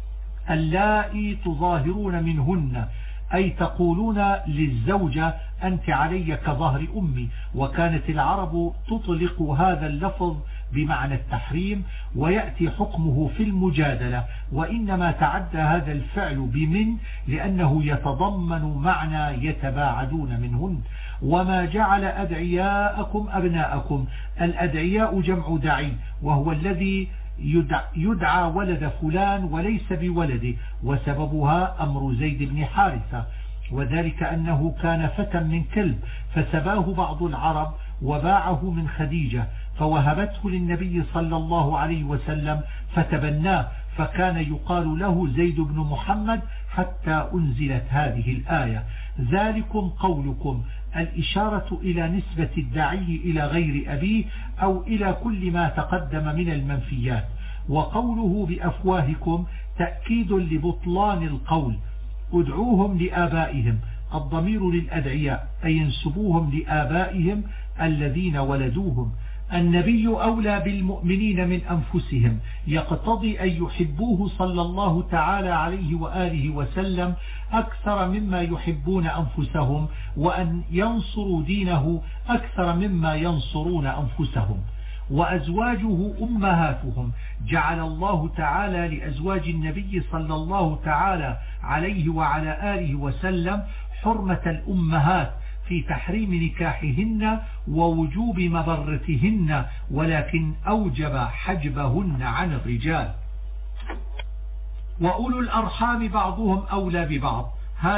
اللائي تظاهرون منهن، أي تقولون للزوجة أنت علي كظهر أمي. وكانت العرب تطلق هذا اللفظ بمعنى التحريم، ويأتي حكمه في المجادلة، وإنما تعدى هذا الفعل بمن لأنه يتضمن معنى يتباعدون منهن. وما جعل أدعياءكم أبناءكم، الأدعياء جمع دعي، وهو الذي يدعى ولد فلان وليس بولده، وسببها أمر زيد بن حارثة، وذلك أنه كان فتى من كلب فسباه بعض العرب وباعه من خديجة فوهبته للنبي صلى الله عليه وسلم فتبناه، فكان يقال له زيد بن محمد حتى أنزلت هذه الآية. ذلكم قولكم، الإشارة إلى نسبة الداعي إلى غير أبيه أو إلى كل ما تقدم من المنفيات. وقوله بأفواهكم تأكيد لبطلان القول. ادعوهم لآبائهم، الضمير للأدعياء أي ينسبوهم لآبائهم الذين ولدوهم. النبي أولى بالمؤمنين من أنفسهم، يقتضي أن يحبوه صلى الله تعالى عليه وآله وسلم أكثر مما يحبون أنفسهم، وأن ينصروا دينه أكثر مما ينصرون أنفسهم. وأزواجه أمهاتهم. جعل الله تعالى لأزواج النبي صلى الله تعالى عليه وعلى آله وسلم حرمة الأمهات في تحريم نكاحهن ووجوب مبرتهن، ولكن أوجب حجبهن عن الرجال. وأولو الأرحام بعضهم أولى ببعض،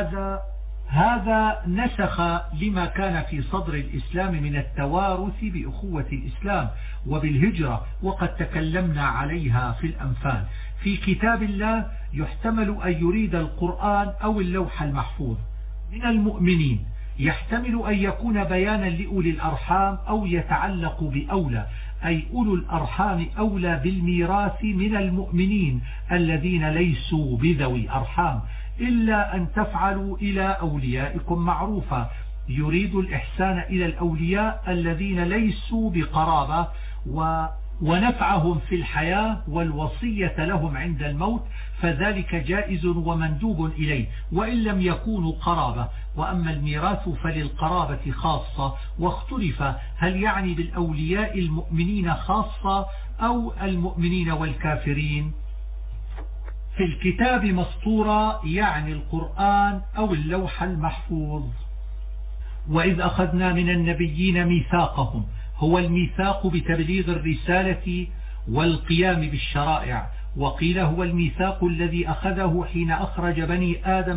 هذا نسخ لما كان في صدر الإسلام من التوارث بأخوة الإسلام وبالهجرة، وقد تكلمنا عليها في الأنفال. في كتاب الله يحتمل أن يريد القرآن أو اللوح المحفوظ من المؤمنين، يحتمل أن يكون بيانا لأولي الأرحام أو يتعلق بأولى، أي أولو الأرحام أولى بالميراث من المؤمنين الذين ليسوا بذوي أرحام، إلا أن تفعلوا إلى أوليائكم معروفا. يريد الإحسان إلى الأولياء الذين ليسوا بقرابة ونفعهم في الحياة والوصية لهم عند الموت، فذلك جائز ومندوب إليه وإن لم يكونوا قرابة. وأما الميراث فللقرابة خاصة، واختلف هل يعني بالأولياء المؤمنين خاصة أو المؤمنين والكافرين. في الكتاب مسطورة يعني القرآن أو اللوح المحفوظ. وإذ أخذنا من النبيين ميثاقهم، هو الميثاق بتبليغ الرسالة والقيام بالشرائع، وقيل هو الميثاق الذي أخذه حين أخرج بني آدم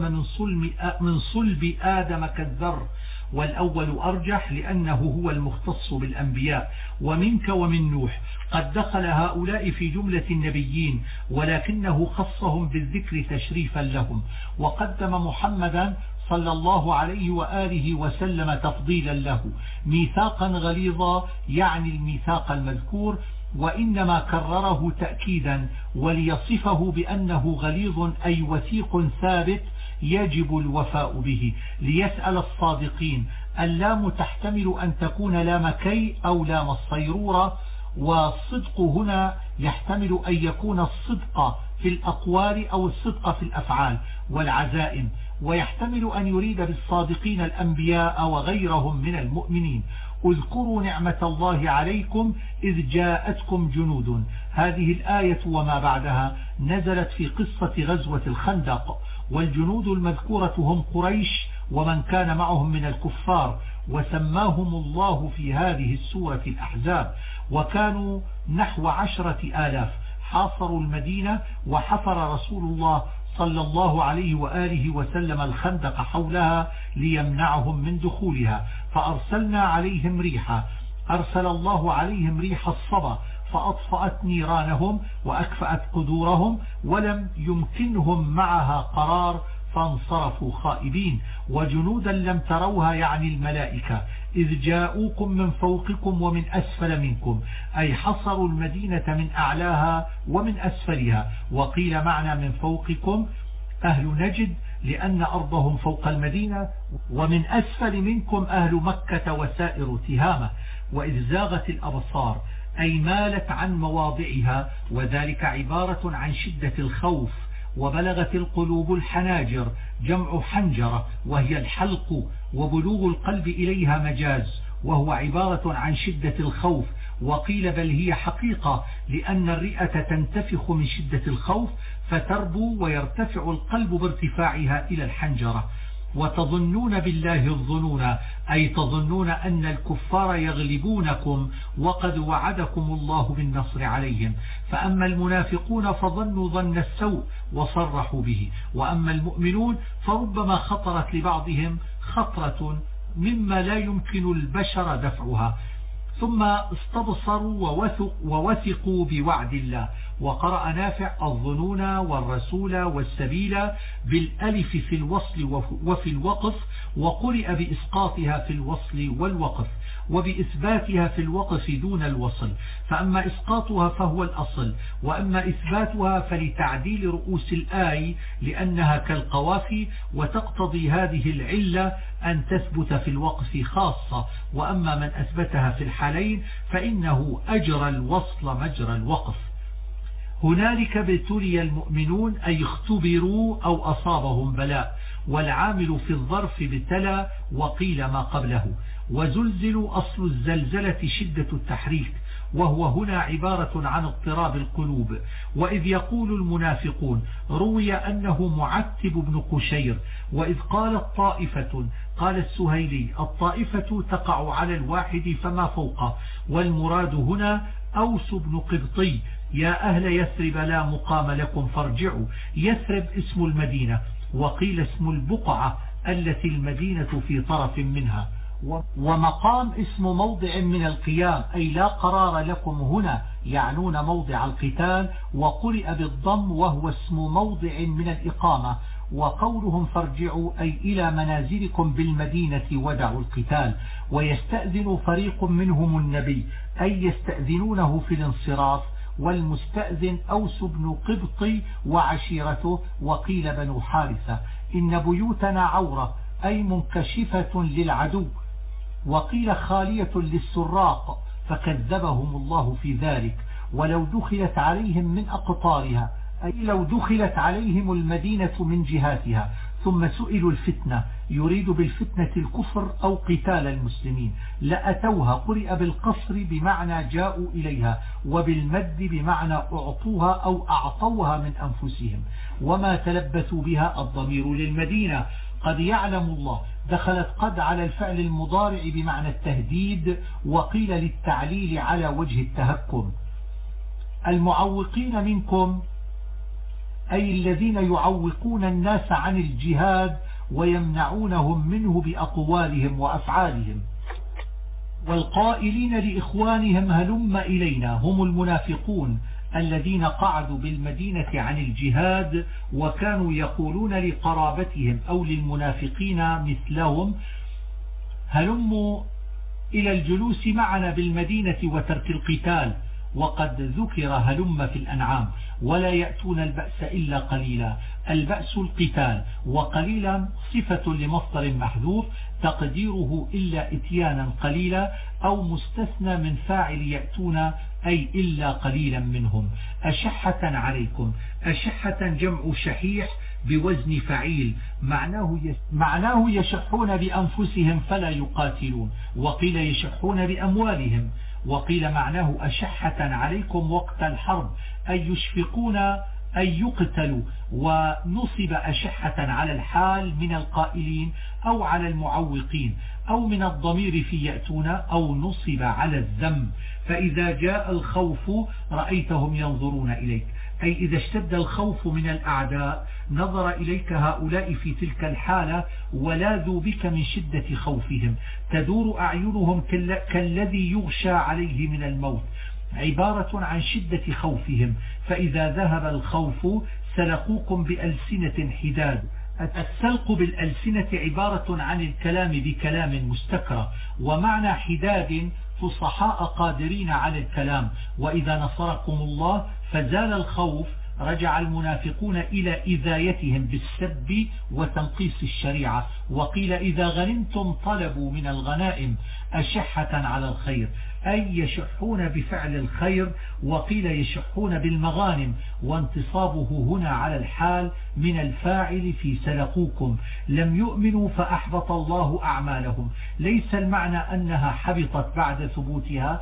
من صلب آدم كالذر، والأول أرجح لأنه هو المختص بالأنبياء. ومنك ومن نوح قد دخل هؤلاء في جملة النبيين، ولكنه خصهم بالذكر تشريفا لهم، وقدم محمدا صلى الله عليه وآله وسلم تفضيلا له. ميثاقا غليظا يعني الميثاق المذكور، وإنما كرره تأكيدا وليصفه بأنه غليظ أي وثيق ثابت يجب الوفاء به. ليسأل الصادقين، اللام تحتمل أن تكون لام كي أو لام الصيرورة، والصدق هنا يحتمل أن يكون الصدق في الأقوال أو الصدق في الأفعال والعزائم، ويحتمل أن يريد بالصادقين الأنبياء وغيرهم من المؤمنين. اذكروا نعمة الله عليكم إذ جاءتكم جنود. هذه الآية وما بعدها نزلت في قصة غزوة الخندق، والجنود المذكورة هم قريش ومن كان معهم من الكفار، وسماهم الله في هذه السورة الأحزاب، وكانوا نحو 10,000. حاصروا المدينة، وحفر رسول الله صلى الله عليه وآله وسلم الخندق حولها ليمنعهم من دخولها، فأرسلنا عليهم ريحا. أرسل الله عليهم ريح الصبا فأطفأت نيرانهم وأكفأت قدورهم، ولم يمكنهم معها قرار فانصرفوا خائبين. وجنودا لم تروها يعني الملائكة، إذ جاءوكم من فوقكم ومن أسفل منكم، أي حصروا المدينة من أعلاها ومن أسفلها. وقيل معنى من فوقكم أهل نجد لأن أرضهم فوق المدينة، ومن أسفل منكم أهل مكة وسائر تهامة. وإذ زاغت الأبصار أي مالت عن مواضعها، وذلك عبارة عن شدة الخوف. وبلغت القلوب الحناجر جمع حنجرة وهي الحلق، وبلوغ القلب إليها مجاز وهو عبارة عن شدة الخوف. وقيل بل هي حقيقة، لأن الرئة تنتفخ من شدة الخوف فتربو ويرتفع القلب بارتفاعها إلى الحنجرة. وتظنون بالله الظنون أي تظنون أن الكفار يغلبونكم، وقد وعدكم الله بالنصر عليهم. فأما المنافقون فظنوا ظن السوء وصرحوا به، وأما المؤمنون فربما خطرت لبعضهم خطرة مما لا يمكن البشر دفعها، ثم استبصروا ووثقوا بوعد الله. وقرأ نافع الظنون والرسول والسبيل بالألف في الوصل وفي الوقف، وقرئ بإسقاطها في الوصل والوقف، وبإثباتها في الوقف دون الوصل. فأما إسقاطها فهو الأصل، وأما إثباتها فلتعديل رؤوس الآي لأنها كالقوافي، وتقتضي هذه العلة أن تثبت في الوقف خاصة. وأما من أثبتها في الحالين فإنه أجرى الوصل مجرى الوقف. هنالك ابتلي المؤمنون أي اختبروا أو أصابهم بلاء، والعامل في الظرف ابتلى وقيل ما قبله. وزلزلوا أصل الزلزلة شدة التحريك، وهو هنا عبارة عن اضطراب القلوب. وإذ يقول المنافقون روي أنه معتب بن قشير. وإذ قالت طائفة قال السهيلي الطائفة تقع على الواحد فما فوقه، والمراد هنا أوس بن قبطي يا أهل يثرب لا مقام لكم فارجعوا. يثرب اسم المدينة، وقيل اسم البقعة التي المدينة في طرف منها، ومقام اسم موضع من القيام أي لا قرار لكم هنا، يعنون موضع القتال، وقرئ بالضم وهو اسم موضع من الإقامة. وقولهم فارجعوا أي إلى منازلكم بالمدينة ودعوا القتال. ويستأذن فريق منهم النبي أي يستأذنونه في الانصراف، والمستأذن أوس بن قبطي وعشيرته، وقيل بنو حارثة. إن بيوتنا عورة أي منكشفة للعدو، وقيل خالية للسراق فكذبهم الله في ذلك. ولو دخلت عليهم من أقطارها أي لو دخلت عليهم المدينة من جهاتها ثم سئلوا الفتنة، يريد بالفتنة الكفر أو قتال المسلمين، لأتوها. قرئ بالقصر بمعنى جاءوا إليها، وبالمد بمعنى أعطوها أو أعطوها من أنفسهم. وما تلبثوا بها الضمير للمدينة. قد يعلم الله دخلت قد على الفعل المضارع بمعنى التهديد، وقيل للتعليل على وجه التهكم. المعوقين منكم أي الذين يعوقون الناس عن الجهاد ويمنعونهم منه بأقوالهم وأفعالهم. والقائلين لإخوانهم هلم إلينا هم المنافقون الذين قعدوا بالمدينة عن الجهاد، وكانوا يقولون لقرابتهم أو للمنافقين مثلهم هلموا إلى الجلوس معنا بالمدينة وترك القتال. وقد ذكر هلم في الأنعام. ولا يأتون البأس إلا قليلا، البأس القتال، وقليلا صفة لمصدر محذوف تقديره إلا إتيانا قليلا، أو مستثنى من فاعل يأتون أي إلا قليلا منهم. أشحة عليكم، أشحة جمع شحيح بوزن فعيل، معناه يشحون بأنفسهم فلا يقاتلون، وقيل يشحون بأموالهم، وقيل معناه أشحة عليكم وقت الحرب أي يشفقون أن يقتلوا. ونصب أشحة على الحال من القائلين أو على المعوقين، أو من الضمير في يأتون، أو نصب على الذم. فإذا جاء الخوف رأيتهم ينظرون إليك، أي إذا اشتد الخوف من الأعداء نظر إليك هؤلاء في تلك الحالة ولاذوا بك من شدة خوفهم، تدور أعينهم كالذي يغشى عليه من الموت، عبارة عن شدة خوفهم. فإذا ذهب الخوف سلقوكم بألسنة حداد. السلق بالألسنة عبارة عن الكلام بكلام مستكرى، ومعنى حداد فصحاء قادرين على الكلام. وإذا نصركم الله فزال الخوف، رجع المنافقون إلى إذايتهم بالسب وتنقيص الشريعة. وقيل إذا غنمتم طلبوا من الغنائم أشحة على الخير أي يشحون بفعل الخير، وقيل يشحون بالمغانم، وانتصابه هنا على الحال من الفاعل في سلقوكم. لم يؤمنوا فأحبط الله أعمالهم، ليس المعنى أنها حبطت بعد ثبوتها،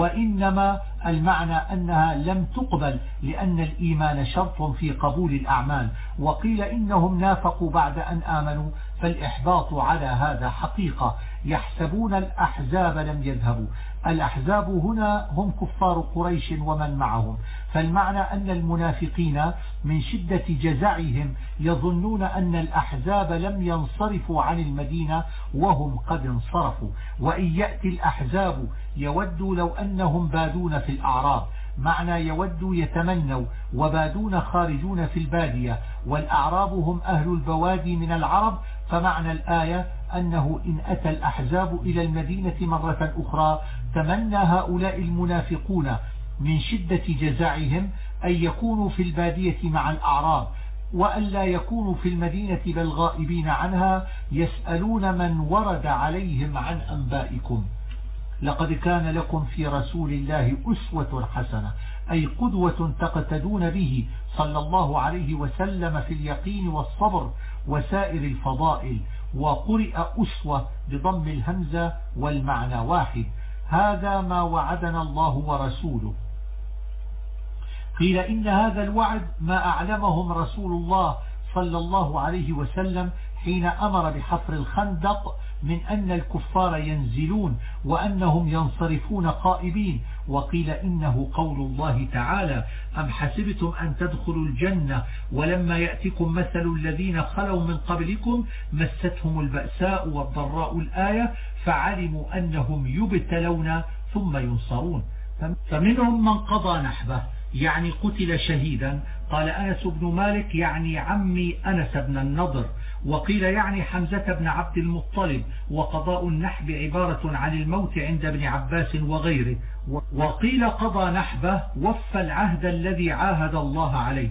وإنما المعنى أنها لم تقبل، لأن الإيمان شرط في قبول الأعمال. وقيل إنهم نافقوا بعد أن آمنوا، فالإحباط على هذا حقيقة. يحسبون الأحزاب لم يذهبوا، الأحزاب هنا هم كفار قريش ومن معهم، فالمعنى أن المنافقين من شدة جزعهم يظنون أن الأحزاب لم ينصرفوا عن المدينة وهم قد انصرفوا. وإن يأتي الأحزاب يودوا لو أنهم بادون في الأعراب، معنى يودوا يتمنوا، وبادون خارجون في البادية، والأعراب هم أهل البوادي من العرب. فمعنى الآية أنه إن أتى الأحزاب إلى المدينة مرة أخرى تمنى هؤلاء المنافقون من شدة جزعهم أن يكونوا في البادية مع الأعراب، وأن لا يكونوا في المدينة بل غائبين عنها، يسألون من ورد عليهم عن أنبائكم. لقد كان لكم في رسول الله أسوة حسنة، أي قدوة تقتدون به صلى الله عليه وسلم في اليقين والصبر وسائر الفضائل. وقرئ أسوة بضم الهمزة والمعنى واحد. هذا ما وعدنا الله ورسوله. قيل إن هذا الوعد ما أعلمهم رسول الله صلى الله عليه وسلم حين أمر بحفر الخندق من أن الكفار ينزلون وأنهم ينصرفون قائبين. وقيل إنه قول الله تعالى: أم حسبتم أن تدخلوا الجنة ولما يأتكم مثل الذين خلوا من قبلكم مستهم البأساء والضراء الآية فعلموا أنهم يبتلون ثم ينصرون. فمنهم من قضى نحبه يعني قتل شهيدا. قال أنس بن مالك يعني عمي أنس بن النضر. وقيل يعني حمزة بن عبد المطلب. وقضاء النحب عبارة عن الموت عند ابن عباس وغيره. وقيل قضى نحبه وفى العهد الذي عاهد الله عليه.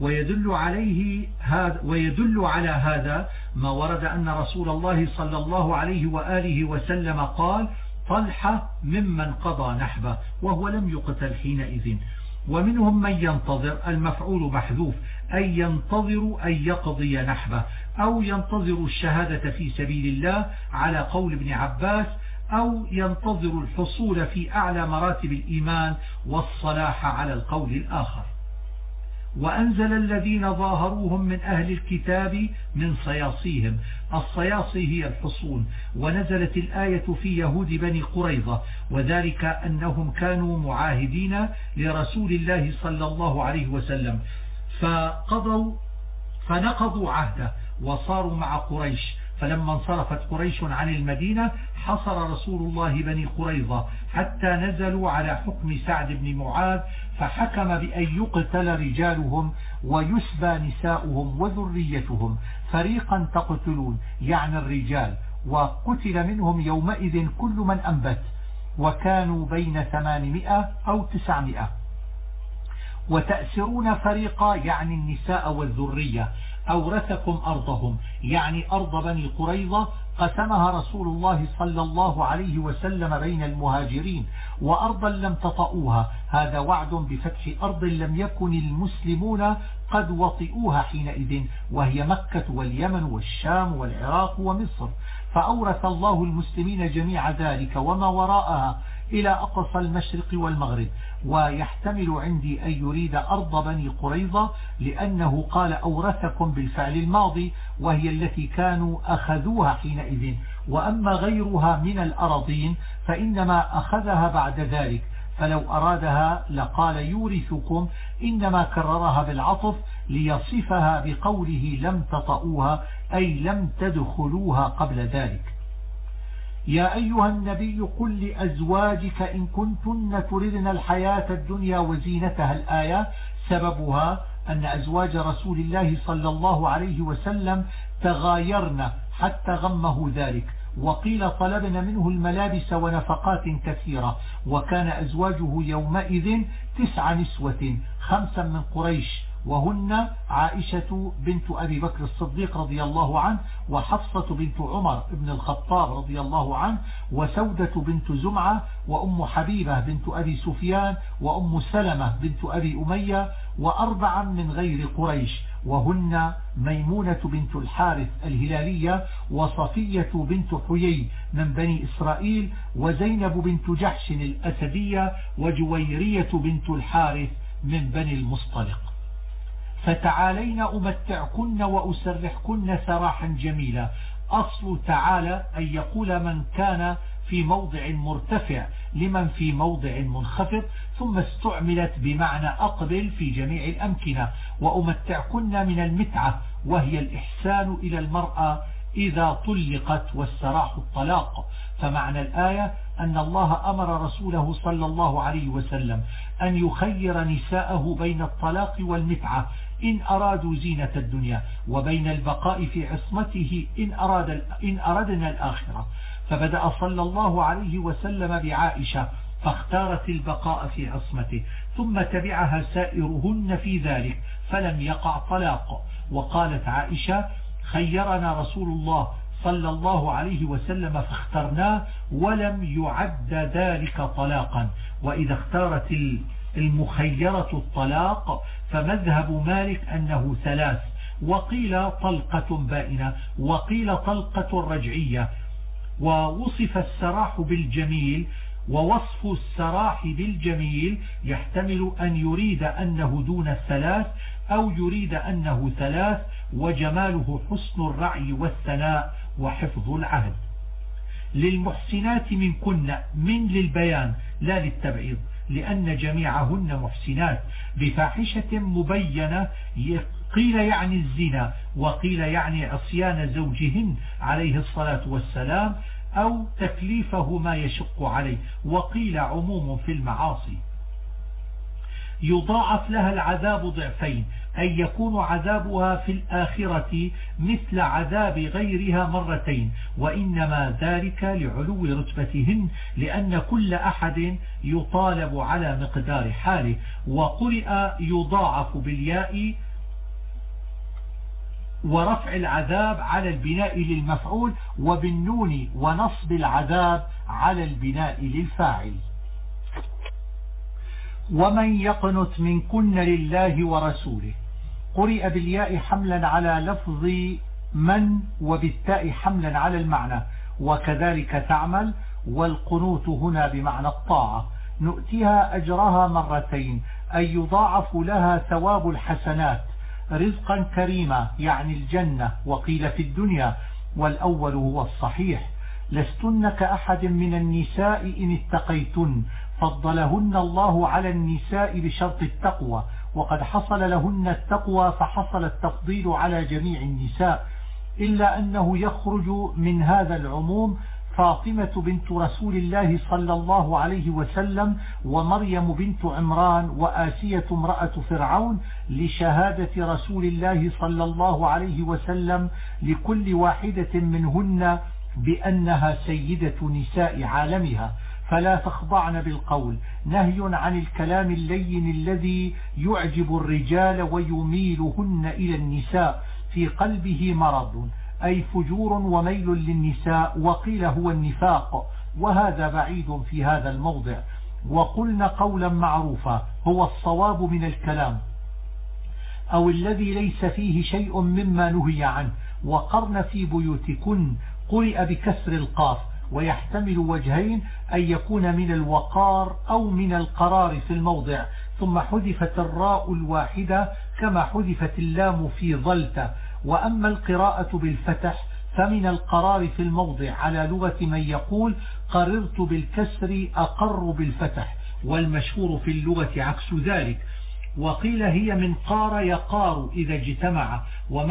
ويدل على هذا ما ورد أن رسول الله صلى الله عليه وآله وسلم قال: طلحة ممن قضى نحبه، وهو لم يقتل حينئذ. ومنهم من ينتظر، المفعول محذوف، أي ينتظر أن يقضي نحبه، أو ينتظر الشهادة في سبيل الله على قول ابن عباس، أو ينتظر الحصول في أعلى مراتب الإيمان والصلاح على القول الآخر. وأنزل الذين ظاهروهم من أهل الكتاب من صياصيهم. الصياصي هي الحصون. ونزلت الآية في يهود بني قريظة، وذلك أنهم كانوا معاهدين لرسول الله صلى الله عليه وسلم فنقضوا عهده وصاروا مع قريش. فلما انصرفت قريش عن المدينة حصر رسول الله بني قريظة حتى نزلوا على حكم سعد بن معاذ، فحكم بأن يقتل رجالهم ويسبى نساؤهم وذريتهم. فريقا تقتلون يعني الرجال، وقتل منهم يومئذ كل من أنبت، وكانوا بين 800 أو 900. وتأسرون فريقا يعني النساء والذرية. أورثكم أرضهم يعني أرض بني قريظة قسمها رسول الله صلى الله عليه وسلم بين المهاجرين، وأرضا لم تطئوها. هذا وعد بفتح أرض لم يكن المسلمون قد وطئوها حينئذ، وهي مكة واليمن والشام والعراق ومصر. فأورث الله المسلمين جميع ذلك وما وراءها إلى أقصى المشرق والمغرب. ويحتمل عندي أن يريد أرض بني قريظة، لأنه قال أورثكم بالفعل الماضي، وهي التي كانوا أخذوها حينئذ. وأما غيرها من الأراضين فإنما أخذها بعد ذلك، فلو أرادها لقال يورثكم، إنما كررها بالعطف ليصفها بقوله لم تطئوها، أي لم تدخلوها قبل ذلك. يا أيها النبي قل لأزواجك إن كنتن تردن الحياة الدنيا وزينتها. الآية سببها أن أزواج رسول الله صلى الله عليه وسلم تغايرن حتى غمه ذلك، وقيل طلبن منه الملابس ونفقات كثيرة. وكان أزواجه يومئذ 9 نسوة، 5 من قريش، وهن عائشة بنت أبي بكر الصديق رضي الله عنه، وحفصة بنت عمر بن الخطاب رضي الله عنه، وسودة بنت زمعة، وأم حبيبة بنت أبي سفيان، وأم سلمة بنت أبي أمية، و4 من غير قريش، وهن ميمونة بنت الحارث الهلالية، وصفية بنت حيي من بني إسرائيل، وزينب بنت جحش الأسدية، وجويرية بنت الحارث من بني المصطلق. فتعالين أمتعكن وأسرحكن سراحا جميلا. أصل تعالى أن يقول من كان في موضع مرتفع لمن في موضع منخفض، ثم استعملت بمعنى أقبل في جميع الأمكنة. وأمتعكن من المتعة، وهي الإحسان إلى المرأة إذا طلقت، والسراح الطلاق. فمعنى الآية أن الله أمر رسوله صلى الله عليه وسلم أن يخير نساءه بين الطلاق والمتعة إن أرادوا زينة الدنيا، وبين البقاء في عصمته إن أردنا الآخرة. فبدأ صلى الله عليه وسلم بعائشة فاختارت البقاء في عصمته، ثم تبعها سائرهن في ذلك فلم يقع طلاق. وقالت عائشة: خيرنا رسول الله صلى الله عليه وسلم فاخترناه ولم يعد ذلك طلاقا. وإذا اختارت المخيرة الطلاق فمذهب مالك أنه 3، وقيل طلقة بائنة، وقيل طلقة رجعية. ووصف السراح بالجميل ووصف السراح بالجميل يحتمل أن يريد أنه دون الثلاث أو يريد أنه ثلاث، وجماله حسن الرعي والثناء وحفظ العهد. للمحسنات منكن من للبيان لا للتبعيض، لأن جميعهن محسنات بفاحشة مبينة، قيل يعني الزنا، وقيل يعني عصيان زوجهن عليه الصلاة والسلام أو تكليفه ما يشق عليه، وقيل عموم في المعاصي. يضاعف لها العذاب ضعفين، أي يكون عذابها في الآخرة مثل عذاب غيرها مرتين، وإنما ذلك لعلو رتبتهن، لأن كل أحد يطالب على مقدار حاله. وقرئ يضاعف بالياء ورفع العذاب على البناء للمفعول، وبالنون ونصب العذاب على البناء للفاعل. ومن يقنت منكن لله ورسوله، قرئ بالياء حملا على لفظ من، وبالتاء حملا على المعنى، وكذلك تعمل. والقنوت هنا بمعنى الطاعة، نؤتيها أجرها مرتين، أي يضاعف لها ثواب الحسنات رزقا كريما يعني الجنة، وقيل في الدنيا، والأول هو الصحيح. لستن كأحد من النساء إن اتقيتن، فضلهن الله على النساء بشرط التقوى، وقد حصل لهن التقوى فحصل التفضيل على جميع النساء، إلا أنه يخرج من هذا العموم فاطمة بنت رسول الله صلى الله عليه وسلم، ومريم بنت عمران، وآسية امرأة فرعون، لشهادة رسول الله صلى الله عليه وسلم لكل واحدة منهن بأنها سيدة نساء عالمها. فلا تخضعن بالقول، نهي عن الكلام اللين الذي يعجب الرجال ويميلهن إلى النساء، في قلبه مرض أي فجور وميل للنساء، وقيل هو النفاق، وهذا بعيد في هذا الموضع. وقلن قولا معروفا هو الصواب من الكلام، أو الذي ليس فيه شيء مما نهي عنه. وقرن في بيوتكن، قرئ بكسر القاف، ويحتمل وجهين، أن يكون من الوقار أو من القرار في الموضع، ثم حذفت الراء الواحدة كما حذفت اللام في ظلت. وأما القراءة بالفتح فمن القرار في الموضع على لغة من يقول قررت بالكسر أقر بالفتح، والمشهور في اللغة عكس ذلك. وقيل هي من قار يقار إذا اجتمع،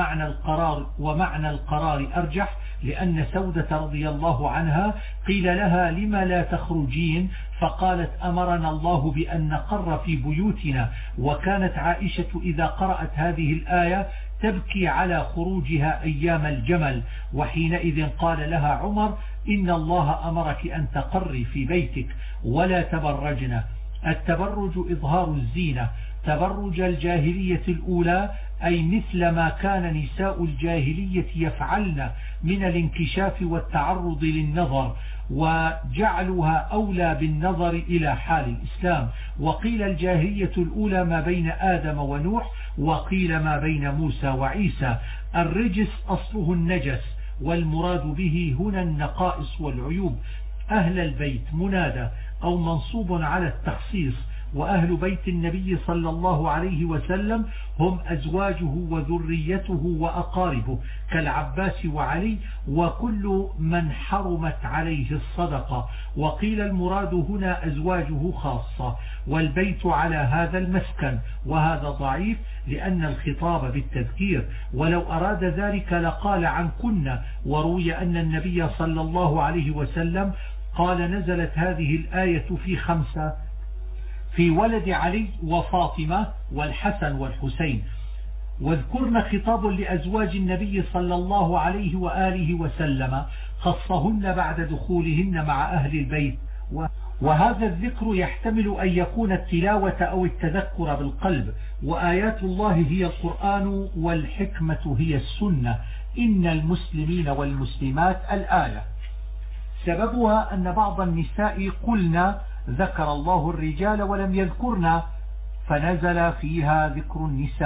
ومعنى القرار أرجح، لأن سودة رضي الله عنها قيل لها لما لا تخرجين، فقالت أمرنا الله بأن نقر في بيوتنا. وكانت عائشة إذا قرأت هذه الآية تبكي على خروجها أيام الجمل، وحينئذ قال لها عمر إن الله أمرك أن تقري في بيتك ولا تبرجن. التبرج إظهار الزينة، تبرج الجاهلية الأولى، أي مثل ما كان نساء الجاهلية يفعلن من الانكشاف والتعرض للنظر، وجعلها أولى بالنظر إلى حال الإسلام. وقيل الجاهلية الأولى ما بين آدم ونوح، وقيل ما بين موسى وعيسى. الرجس أصله النجس، والمراد به هنا النقائص والعيوب. أهل البيت منادى أو منصوب على التخصيص، وأهل بيت النبي صلى الله عليه وسلم هم أزواجه وذريته وأقاربه كالعباس وعلي وكل من حرمت عليه الصدقة. وقيل المراد هنا أزواجه خاصة، والبيت على هذا المسكن، وهذا ضعيف لأن الخطاب بالتذكير، ولو أراد ذلك لقال عنكن. وروي أن النبي صلى الله عليه وسلم قال نزلت هذه الآية في 5 في ولد علي وفاطمة والحسن والحسين. واذكرن خطاب لأزواج النبي صلى الله عليه وآله وسلم خصهن بعد دخولهن مع أهل البيت. وهذا الذكر يحتمل أن يكون التلاوة أو التذكر بالقلب. وآيات الله هي القرآن، والحكمة هي السنة. إن المسلمين والمسلمات الآية. سببها أن بعض النساء قلنا ذكر الله الرجال ولم يذكرنا، فنزل فيها ذكر النساء.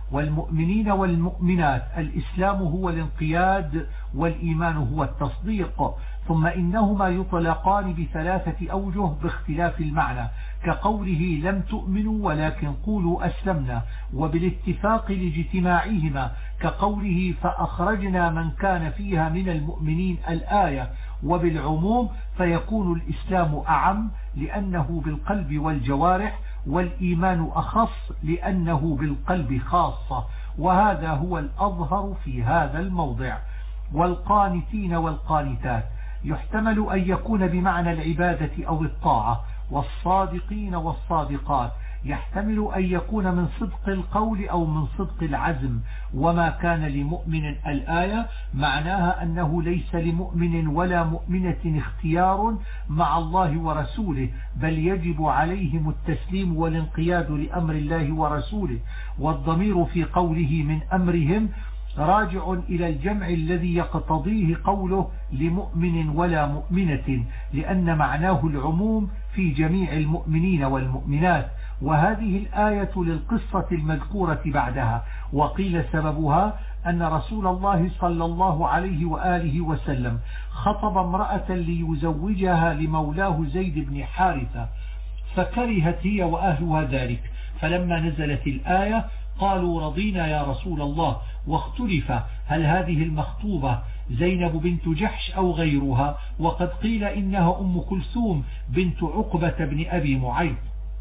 والمؤمنين والمؤمنات الإسلام هو الانقياد والإيمان هو التصديق. ثم إنهما يطلقان بثلاثة أوجه باختلاف المعنى، كقوله لم تؤمنوا ولكن قولوا أسلمنا، وبالاتفاق لاجتماعهما كقوله فأخرجنا من كان فيها من المؤمنين الآية، وبالعموم فيكون الإسلام أعم لأنه بالقلب والجوارح، والإيمان أخص لأنه بالقلب خاصة، وهذا هو الأظهر في هذا الموضع. والقانتين والقانتات يحتمل أن يكون بمعنى العبادة أو الطاعة، والصادقين والصادقات يحتمل أن يكون من صدق القول أو من صدق العزم. وما كان لمؤمن الآية معناها أنه ليس لمؤمن ولا مؤمنة اختيار مع الله ورسوله، بل يجب عليهم التسليم والانقياد لأمر الله ورسوله. والضمير في قوله من أمرهم راجع إلى الجمع الذي يقتضيه قوله لمؤمن ولا مؤمنة، لأن معناه العموم في جميع المؤمنين والمؤمنات. وهذه الآية للقصة المذكورة بعدها. وقيل سببها أن رسول الله صلى الله عليه وآله وسلم خطب امرأة ليزوجها لمولاه زيد بن حارثة، فكرهت هي وأهلها ذلك، فلما نزلت الآية قالوا رضينا يا رسول الله. واختلف هل هذه المخطوبة زينب بنت جحش أو غيرها، وقد قيل إنها أم كلثوم بنت عقبة بن أبي معيط.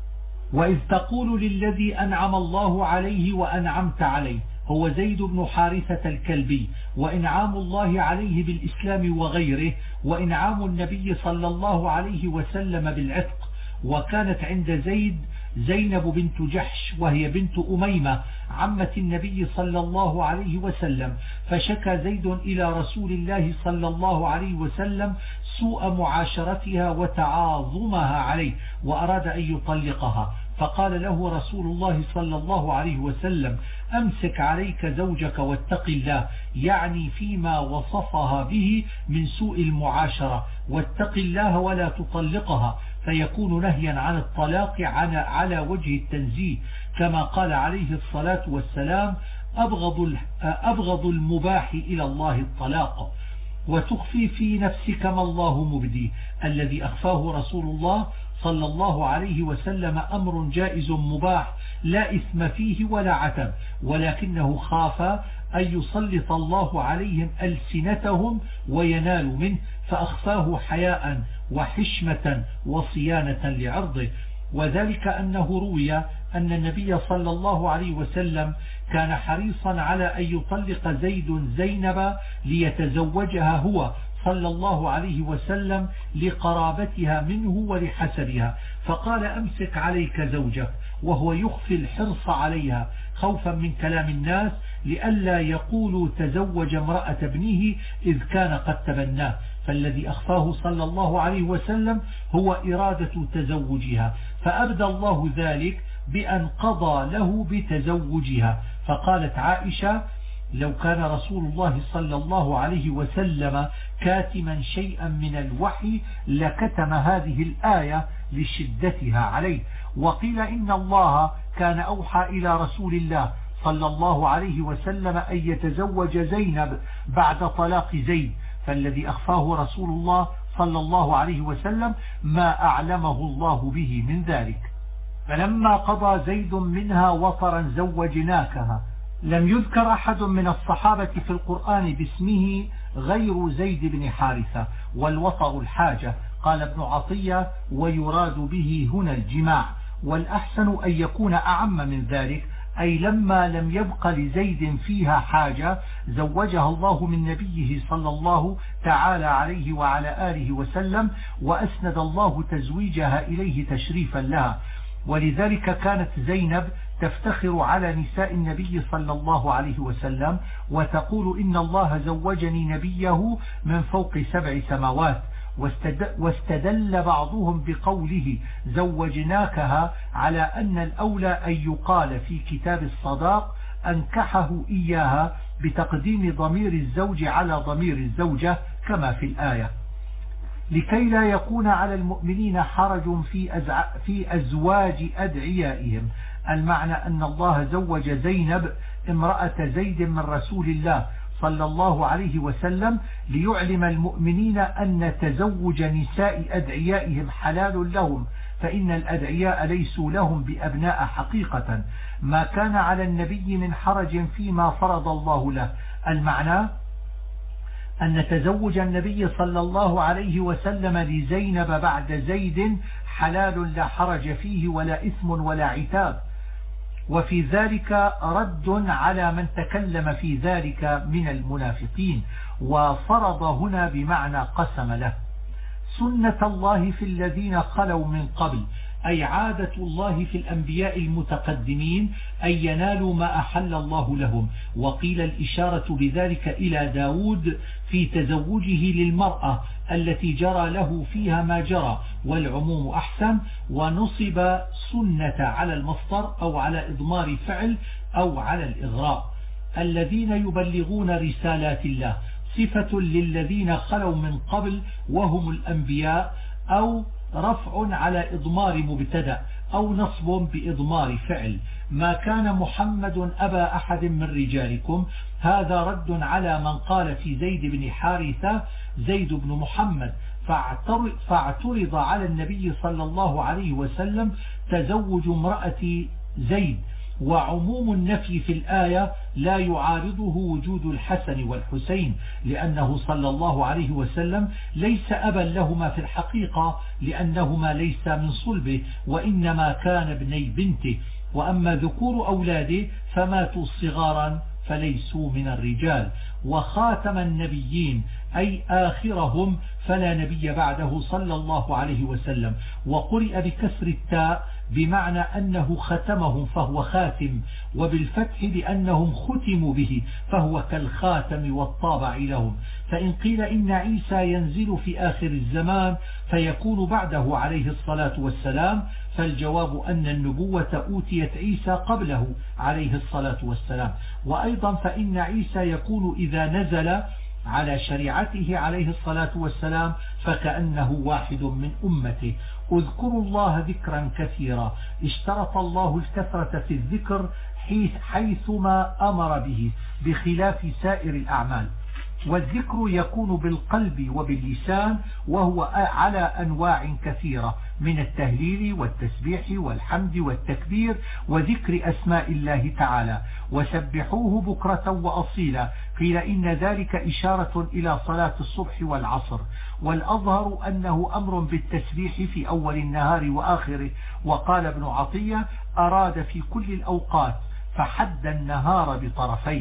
وإذ تقول للذي أنعم الله عليه وأنعمت عليه هو زيد بن حارثة الكلبي، وإنعام الله عليه بالإسلام وغيره، وإنعام النبي صلى الله عليه وسلم بالعتق. وكانت عند زيد زينب بنت جحش وهي بنت أميمة عمة النبي صلى الله عليه وسلم، فشكى زيد إلى رسول الله صلى الله عليه وسلم سوء معاشرتها وتعاظمها عليه، وأراد أن يطلقها، فقال له رسول الله صلى الله عليه وسلم أمسك عليك زوجك واتق الله، يعني فيما وصفها به من سوء المعاشرة، واتق الله ولا تطلقها، فيكون نهيا عن الطلاق على وجه التنزيه، كما قال عليه الصلاة والسلام أبغض المباح إلى الله الطلاق. وتخفي في نفسك ما الله مبدي، الذي أخفاه رسول الله صلى الله عليه وسلم أمر جائز مباح لا إثم فيه ولا عتب، ولكنه خاف أن يسلط الله عليهم ألسنتهم وينالوا منه، فأخفاه حياء وحشمة وصيانة لعرضه. وذلك أنه روي أن النبي صلى الله عليه وسلم كان حريصا على أن يطلق زيد زينب ليتزوجها هو صلى الله عليه وسلم لقرابتها منه ولحسبها، فقال أمسك عليك زوجك، وهو يخفي الحرص عليها خوفا من كلام الناس لئلا يقولوا تزوج امرأة ابنه إذ كان قد تبناه، فالذي أخفاه صلى الله عليه وسلم هو إرادة تزوجها، فأبدى الله ذلك بأن قضى له بتزوجها. فقالت عائشة لو كان رسول الله صلى الله عليه وسلم كاتما شيئا من الوحي لكتم هذه الآية لشدتها عليه. وقيل إن الله كان أوحى إلى رسول الله صلى الله عليه وسلم أن يتزوج زينب بعد طلاق زيد، فالذي أخفاه رسول الله صلى الله عليه وسلم ما أعلمه الله به من ذلك. فلما قضى زيد منها وطرا زوجناكها. لم يذكر أحد من الصحابة في القرآن باسمه غير زيد بن حارثة، والوطر الحاجة. قال ابن عطية ويراد به هنا الجماع، والأحسن أن يكون أعم من ذلك، أي لما لم يبق لزيد فيها حاجة زوجها الله من نبيه صلى الله تعالى عليه وعلى آله وسلم، وأسند الله تزويجها إليه تشريفا لها. ولذلك كانت زينب تفتخر على نساء النبي صلى الله عليه وسلم وتقول إن الله زوجني نبيه من فوق 7 سماوات. واستدل بعضهم بقوله زوجناكها على أن الأولى أن يقال في كتاب الصداق أنكحه إياها بتقديم ضمير الزوج على ضمير الزوجة كما في الآية، لكي لا يكون على المؤمنين حرج في أزواج أدعيائهم، المعنى أن الله زوج زينب امرأة زيد من رسول الله صلى الله عليه وسلم ليعلم المؤمنين أن تزوج نساء أدعيائهم حلال لهم، فإن الأدعياء ليسوا لهم بأبناء حقيقة. ما كان على النبي من حرج فيما فرض الله له. المعنى أن تزوج النبي صلى الله عليه وسلم لزينب بعد زيد حلال لا حرج فيه ولا إثم ولا عتاب. وفي ذلك رد على من تكلم في ذلك من المنافقين، وفرض هنا بمعنى قسم له. سنة الله في الذين خلوا من قبل، أي عادة الله في الأنبياء المتقدمين أن ينالوا ما أحل الله لهم. وقيل الإشارة بذلك إلى داود في تزوجه للمرأة التي جرى له فيها ما جرى، والعموم أحسن. ونصب سنة على المصدر أو على إضمار فعل أو على الإغراء. الذين يبلغون رسالات الله صفة للذين خلوا من قبل وهم الأنبياء، أو رفع على إضمار مبتدأ أو نصب بإضمار فعل. ما كان محمد أبا أحد من رجالكم، هذا رد على من قال في زيد بن حارثة زيد بن محمد، فاعترض على النبي صلى الله عليه وسلم تزوج امرأة زيد. وعموم النفي في الآية لا يعارضه وجود الحسن والحسين، لأنه صلى الله عليه وسلم ليس أبا لهما في الحقيقة، لأنهما ليس من صلبه وإنما كان ابني بنته. وأما ذكور أولاده فماتوا صغارا فليسوا من الرجال. وخاتم النبيين أي آخرهم، فلا نبي بعده صلى الله عليه وسلم. وقرئ بكسر التاء بمعنى أنه ختمهم فهو خاتم، وبالفتح بأنهم ختموا به فهو كالخاتم والطابع لهم. فإن قيل إن عيسى ينزل في آخر الزمان فيكون بعده عليه الصلاة والسلام، فالجواب أن النبوة أوتيت عيسى قبله عليه الصلاة والسلام. وأيضا فإن عيسى يكون إذا نزل على شريعته عليه الصلاة والسلام فكأنه واحد من أمته. اذكروا الله ذكرا كثيرا، اشترط الله الكثرة في الذكر حيثما أمر به بخلاف سائر الأعمال. والذكر يكون بالقلب وباللسان، وهو على أنواع كثيرة من التهليل والتسبيح والحمد والتكبير وذكر أسماء الله تعالى. وسبحوه بكرة وأصيلا، قيل إن ذلك إشارة إلى صلاة الصبح والعصر، والأظهر أنه أمر بالتسبيح في أول النهار وآخره. وقال ابن عطية أراد في كل الأوقات فحد النهار بطرفيه.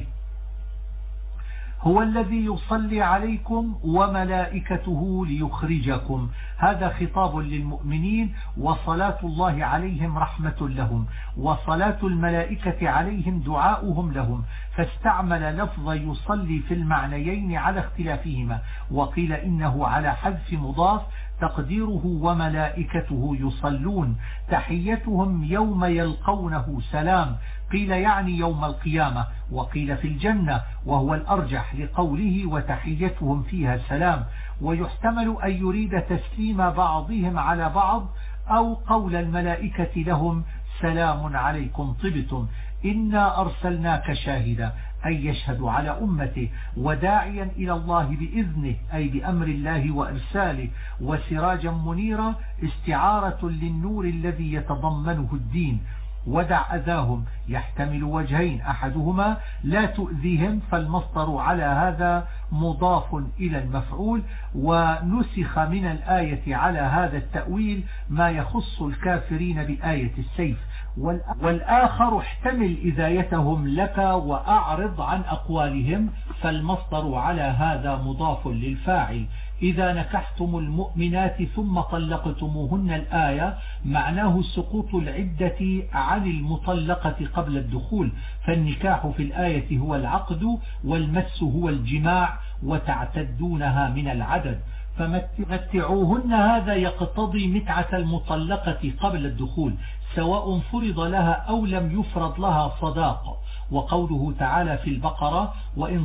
هو الذي يصلي عليكم وملائكته ليخرجكم، هذا خطاب للمؤمنين، وصلاة الله عليهم رحمة لهم، وصلاة الملائكة عليهم دعاؤهم لهم، فاستعمل لفظ يصلي في المعنيين على اختلافهما. وقيل إنه على حذف مضاف تقديره وملائكته يصلون، تحيتهم يوم يلقونه سلام، قيل يعني يوم القيامة، وقيل في الجنة وهو الأرجح لقوله وتحيتهم فيها سلام. ويحتمل أن يريد تسليم بعضهم على بعض، أو قول الملائكة لهم سلام عليكم طبتم. إنا أرسلناك شاهدا أي يشهد على أمته، وداعيا إلى الله بإذنه أي بأمر الله وإرساله، وسراجا منيرا استعارة للنور الذي يتضمنه الدين. ودع أذاهم يحتمل وجهين، أحدهما لا تؤذيهم، فالمصدر على هذا مضاف إلى المفعول، ونسخ من الآية على هذا التأويل ما يخص الكافرين بآية السيف. والآخر احتمل إذايتهم لك وأعرض عن أقوالهم، فالمصدر على هذا مضاف للفاعل. إذا نكحتم المؤمنات ثم طلقتموهن، الآية معناه سقوط العدة عن المطلقة قبل الدخول، فالنكاح في الآية هو العقد، والمس هو الجماع، وتعتدونها من العدد. فمتعوهن هذا يقتضي متعة المطلقة قبل الدخول، سواء فرض لها أو لم يفرض لها صداق. وقوله تعالى في البقرة وإن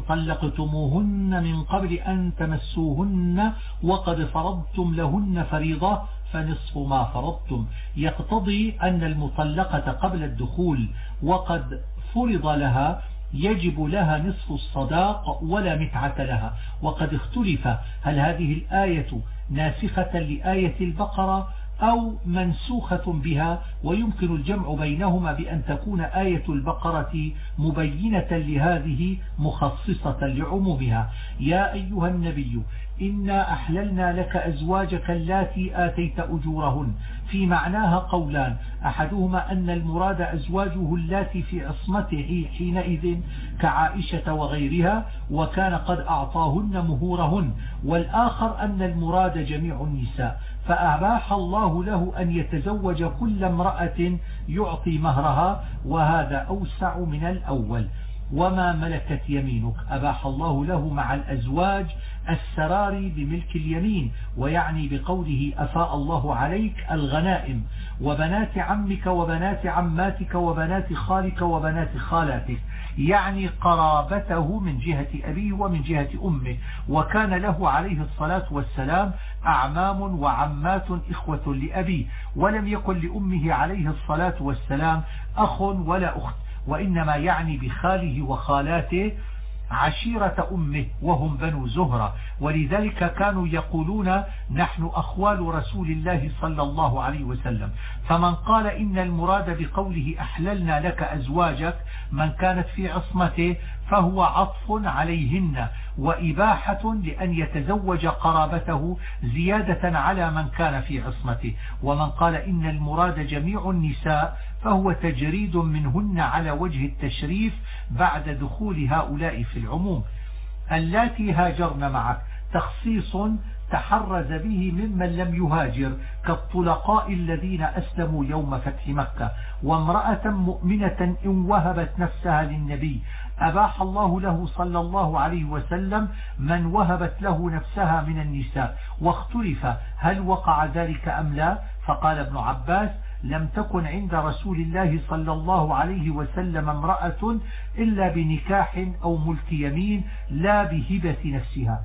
طلقتموهن من قبل أن تمسوهن وقد فرضتم لهن فريضة، فنصف ما فرضتم، يقتضي أن المطلقة قبل الدخول وقد فرض لها يجب لها نصف الصداق ولا متعة لها. وقد اختلف هل هذه الآية ناسخة لآية البقرة أو منسوخة بها، ويمكن الجمع بينهما بأن تكون آية البقرة مبينة لهذه مخصصة لعمومها. يا أيها النبي إنا أحللنا لك أزواجك اللاتي آتيت أجورهن، في معناها قولان، أحدهما أن المراد أزواجه اللاتي في عصمته حينئذ كعائشة وغيرها وكان قد أعطاهن مهورهن، والآخر أن المراد جميع النساء، فأباح الله له أن يتزوج كل امرأة يعطي مهرها، وهذا أوسع من الأول. وما ملكت يمينك أباح الله له مع الأزواج السرار بملك اليمين، ويعني بقوله أفاء الله عليك الغنائم، وبنات عمك وبنات عماتك وبنات خالك وبنات خالاتك، يعني قرابته من جهة أبيه ومن جهة أمه. وكان له عليه الصلاة والسلام أعمام وعمات إخوة لأبيه، ولم يكن لأمه عليه الصلاة والسلام أخ ولا أخت، وإنما يعني بخاله وخالاته عشيرة أمه وهم بنو زهرة، ولذلك كانوا يقولون نحن أخوال رسول الله صلى الله عليه وسلم. فمن قال إن المراد بقوله أحللنا لك أزواجك من كانت في عصمته فهو عطف عليهن وإباحة لأن يتزوج قرابته زيادة على من كان في عصمته. ومن قال إن المراد جميع النساء فهو تجريد منهن على وجه التشريف بعد دخول هؤلاء في العموم. اللاتي هاجرن معك تخصيص تحرز به ممن لم يهاجر كالطلقاء الذين أسلموا يوم فتح مكة. وامرأة مؤمنة إن وهبت نفسها للنبي أباح الله له صلى الله عليه وسلم من وهبت له نفسها من النساء، واختلف هل وقع ذلك أم لا، فقال ابن عباس لم تكن عند رسول الله صلى الله عليه وسلم امرأة إلا بنكاح أو ملك يمين لا بهبة نفسها.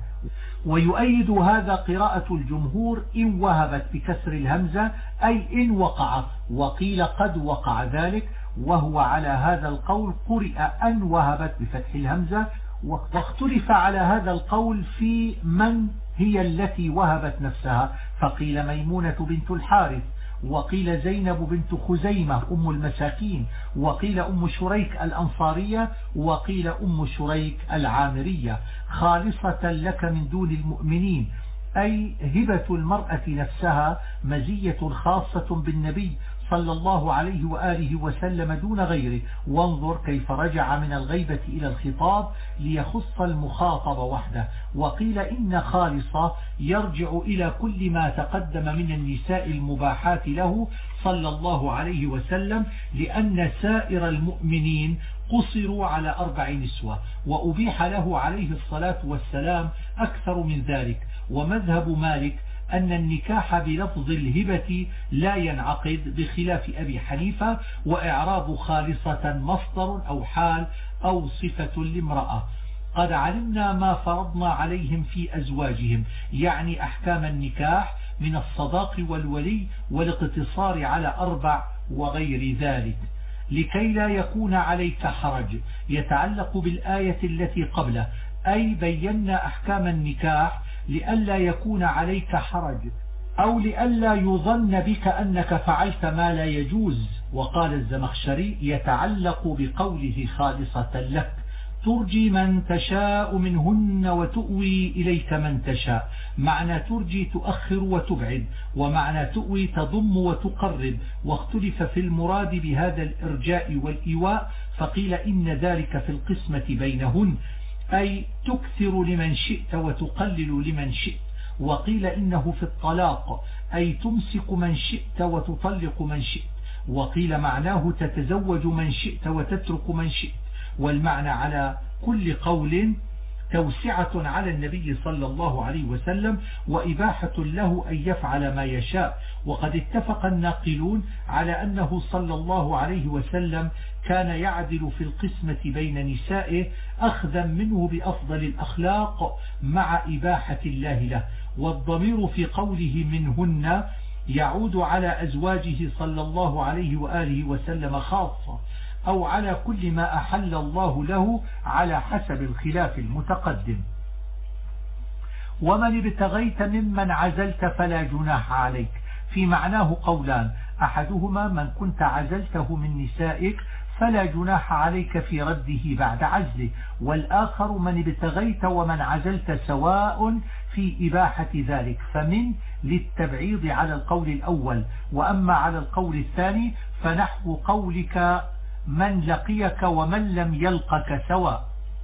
ويؤيد هذا قراءة الجمهور إن وهبت بكسر الهمزة أي إن وقع، وقيل قد وقع ذلك، وهو على هذا القول قرئ أن وهبت بفتح الهمزة. واختلف على هذا القول في من هي التي وهبت نفسها، فقيل ميمونة بنت الحارث، وقيل زينب بنت خزيمة أم المساكين، وقيل أم شريك الأنصارية، وقيل أم شريك العامرية، خالصة لك من دون المؤمنين، أي هبة المرأة نفسها مزية خاصة بالنبي صلى الله عليه وآله وسلم دون غيره. وانظر كيف رجع من الغيبة إلى الخطاب ليخص المخاطب وحده. وقيل إن خالصة يرجع إلى كل ما تقدم من النساء المباحات له صلى الله عليه وسلم، لأن سائر المؤمنين قصروا على 4 نسوة، وأبيح له عليه الصلاة والسلام أكثر من ذلك. ومذهب مالك أن النكاح بلفظ الهبة لا ينعقد بخلاف أبي حنيفة، وإعراب خالصة مصدر أو حال أو صفة لامرأة. قد علمنا ما فرضنا عليهم في أزواجهم، يعني أحكام النكاح من الصداق والولي والاقتصار على 4 وغير ذلك، لكي لا يكون عليك حرج يتعلق بالآية التي قبله، أي بينا أحكام النكاح لئلا يكون عليك حرج أو لئلا يظن بك أنك فعلت ما لا يجوز. وقال الزمخشري يتعلق بقوله خالصة لك ترجي من تشاء منهن وتؤوي إليك من تشاء، معنى ترجي تؤخر وتبعد، ومعنى تؤوي تضم وتقرب. واختلف في المراد بهذا الإرجاء والإيواء، فقيل إن ذلك في القسمة بينهن، أي تكثر لمن شئت وتقلل لمن شئت. وقيل إنه في الطلاق، أي تمسك من شئت وتطلق من شئت. وقيل معناه تتزوج من شئت وتترك من شئت. والمعنى على كل قول توسعة على النبي صلى الله عليه وسلم وإباحة له أن يفعل ما يشاء. وقد اتفق الناقلون على أنه صلى الله عليه وسلم كان يعدل في القسمة بين نسائه أخذا منه بأفضل الأخلاق مع إباحة الله له. والضمير في قوله منهن يعود على أزواجه صلى الله عليه وآله وسلم خاصة أو على كل ما أحل الله له على حسب الخلاف المتقدم. ومن ابتغيت ممن عزلت فلا جناح عليك، في معناه قولان: أحدهما من كنت عزلته من نسائك فلا جناح عليك في رده بعد عزله، والآخر من ابتغيت ومن عزلت سواء في إباحة ذلك، فمن للتبعيض على القول الأول. وأما على القول الثاني فنحو قولك من لقيك ومن لم يلقك سواء.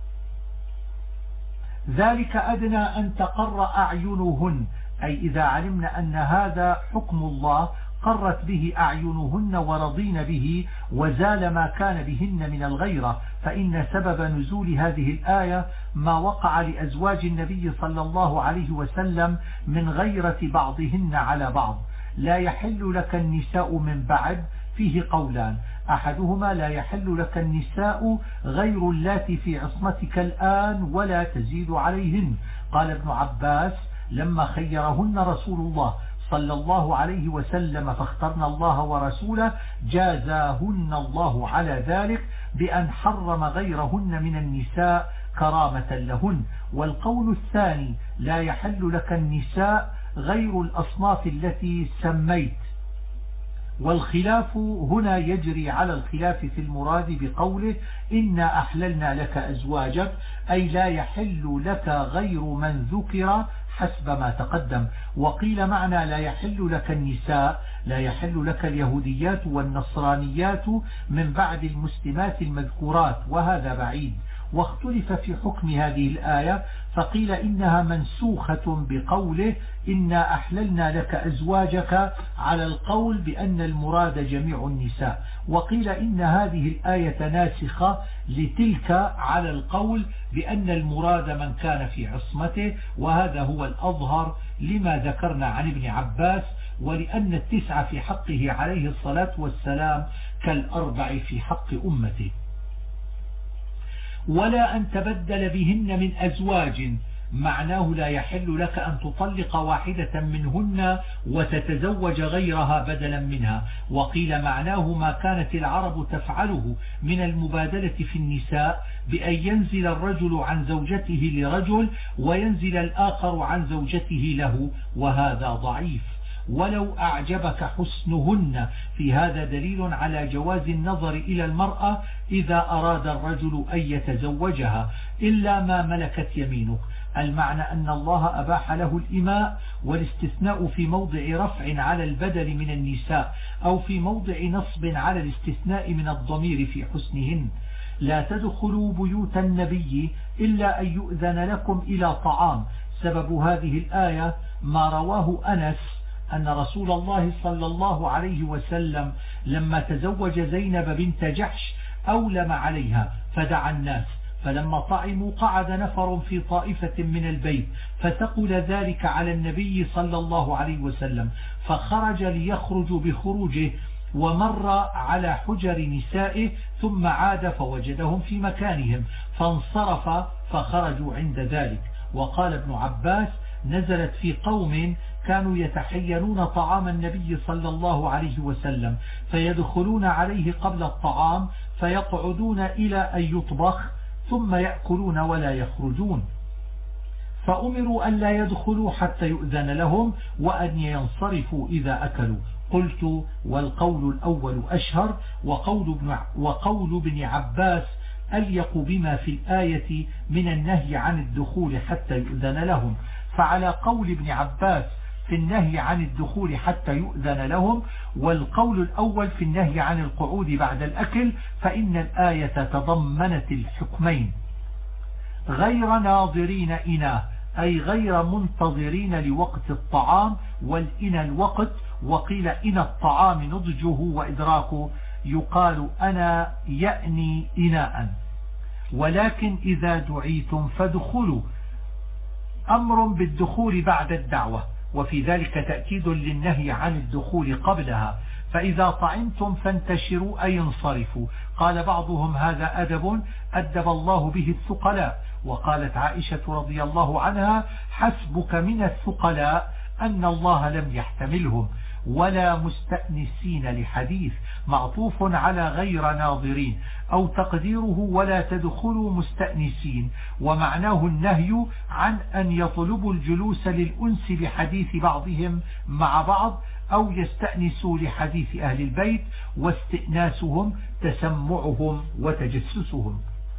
ذلك أدنى أن تقر أعينهن، أي إذا علمنا أن هذا حكم الله قرت به أعينهن ورضين به وزال ما كان بهن من الغيرة. فإن سبب نزول هذه الآية ما وقع لأزواج النبي صلى الله عليه وسلم من غيرة بعضهن على بعض. لا يحل لك النساء من بعد، فيه قولان: أحدهما لا يحل لك النساء غير اللاتي في عصمتك الآن ولا تزيد عليهن. قال ابن عباس: لما خيرهن رسول الله صلى الله عليه وسلم فاخترن الله ورسوله جازاهن الله على ذلك بأن حرم غيرهن من النساء كرامة لهن. والقول الثاني: لا يحل لك النساء غير الأصناف التي سميت. والخلاف هنا يجري على الخلاف في المراد بقوله إنا أحللنا لك أزواجك، أي لا يحل لك غير من ذكر حسب ما تقدم. وقيل معنى لا يحل لك النساء لا يحل لك اليهوديات والنصرانيات من بعد المسلمات المذكورات، وهذا بعيد. واختلف في حكم هذه الآية، فقيل إنها منسوخة بقوله إنا أحللنا لك أزواجك على القول بأن المراد جميع النساء، وقيل إن هذه الآية ناسخة لتلك على القول بأن المراد من كان في عصمته، وهذا هو الأظهر لما ذكرنا عن ابن عباس، ولأن 9 في حقه عليه الصلاة والسلام كالأربع في حق أمته. ولا أن تبدل بهن من أزواج، معناه لا يحل لك أن تطلق واحدة منهن وتتزوج غيرها بدلا منها. وقيل معناه ما كانت العرب تفعله من المبادلة في النساء، بأن ينزل الرجل عن زوجته لرجل وينزل الآخر عن زوجته له، وهذا ضعيف. ولو أعجبك حسنهن، في هذا دليل على جواز النظر إلى المرأة إذا أراد الرجل أن يتزوجها إلا ما ملكت يمينه. المعنى أن الله أباح له الإماء، والاستثناء في موضع رفع على البدل من النساء، أو في موضع نصب على الاستثناء من الضمير في حسنهن. لا تدخلوا بيوت النبي إلا أن يؤذن لكم إلى طعام. سبب هذه الآية ما رواه أنس أن رسول الله صلى الله عليه وسلم لما تزوج زينب بنت جحش أولم عليها فدعا الناس، فلما طعموا قعد نفر في طائفة من البيت فثقل ذلك على النبي صلى الله عليه وسلم، فخرج ليخرج بخروجه ومر على حجر نسائه ثم عاد فوجدهم في مكانهم فانصرف فخرجوا عند ذلك. وقال ابن عباس: نزلت في قوم كانوا يتحينون طعام النبي صلى الله عليه وسلم فيدخلون عليه قبل الطعام فيقعدون إلى أن يطبخ ثم يأكلون ولا يخرجون، فأمروا أن لا يدخلوا حتى يؤذن لهم وأن ينصرفوا إذا أكلوا. قلت: والقول الأول أشهر، وقول ابن عباس أليق بما في الآية من النهي عن الدخول حتى يؤذن لهم. فعلى قول ابن عباس في النهي عن الدخول حتى يؤذن لهم، والقول الأول في النهي عن القعود بعد الأكل، فإن الآية تضمنت الحكمين: غير ناظرين إناه، أي غير منتظرين لوقت الطعام، والإن الوقت. وقيل إن الطعام نضجه وإدراكه، يقال أنا يأني إناء. ولكن إذا دعيتم فادخلوا، أمر بالدخول بعد الدعوة، وفي ذلك تأكيد للنهي عن الدخول قبلها. فإذا طعمتم فانتشروا أي انصرفوا. قال بعضهم: هذا أدب الله به الثقلاء. وقالت عائشة رضي الله عنها: حسبك من الثقلاء أن الله لم يحتملهم. ولا مستأنسين لحديث معطوف على غير ناظرين، أو تقديره ولا تدخلوا مستأنسين، ومعناه النهي عن أن يطلبوا الجلوس للأنس بحديث بعضهم مع بعض أو يستأنسوا لحديث أهل البيت، واستئناسهم تسمعهم وتجسسهم.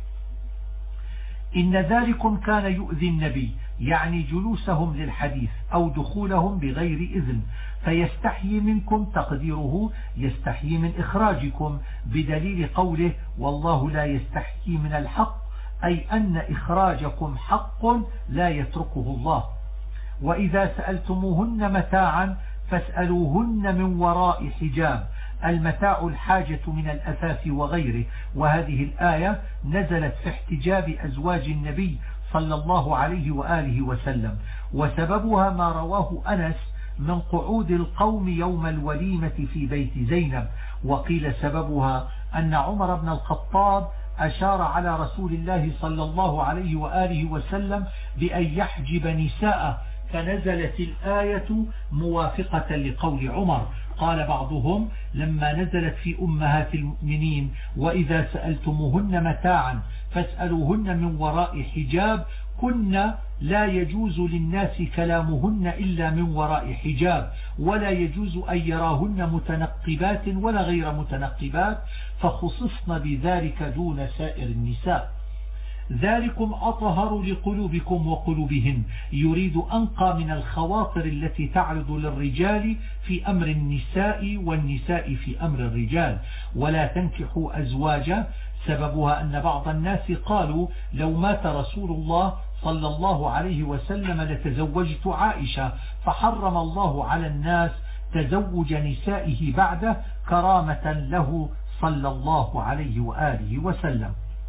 إن ذلكم كان يؤذي النبي، يعني جلوسهم للحديث أو دخولهم بغير إذن، فيستحيي منكم، تقديره يستحيي من إخراجكم، بدليل قوله والله لا يستحيي من الحق، أي أن إخراجكم حق لا يتركه الله. وإذا سألتموهن متاعا فاسألوهن من وراء حجاب، المتاع الحاجة من الأثاث وغيره. وهذه الآية نزلت في احتجاب أزواج النبي صلى الله عليه وآله وسلم، وسببها ما رواه أنس من قعود القوم يوم الوليمة في بيت زينب. وقيل سببها أن عمر بن الخطاب أشار على رسول الله صلى الله عليه وآله وسلم بأن يحجب نساءه، فنزلت الآية موافقة لقول عمر. قال بعضهم لما نزلت في أمهات المؤمنين وإذا سألتموهن متاعا فاسألوهن من وراء حجاب، كنا لا يجوز للناس كلامهن إلا من وراء حجاب، ولا يجوز أن يراهن متنقبات ولا غير متنقبات، فخصصن بذلك دون سائر النساء. ذلكم أطهر لقلوبكم وقلوبهن، يريد أنقى من الخواطر التي تعرض للرجال في أمر النساء والنساء في أمر الرجال. ولا تنكحوا أزواجا، سببها أن بعض الناس قالوا لو مات رسول الله صلى الله عليه وسلم لتزوجت عائشة، فحرم الله على الناس تزوج نسائه بعده كرامة له صلى الله عليه وآله وسلم.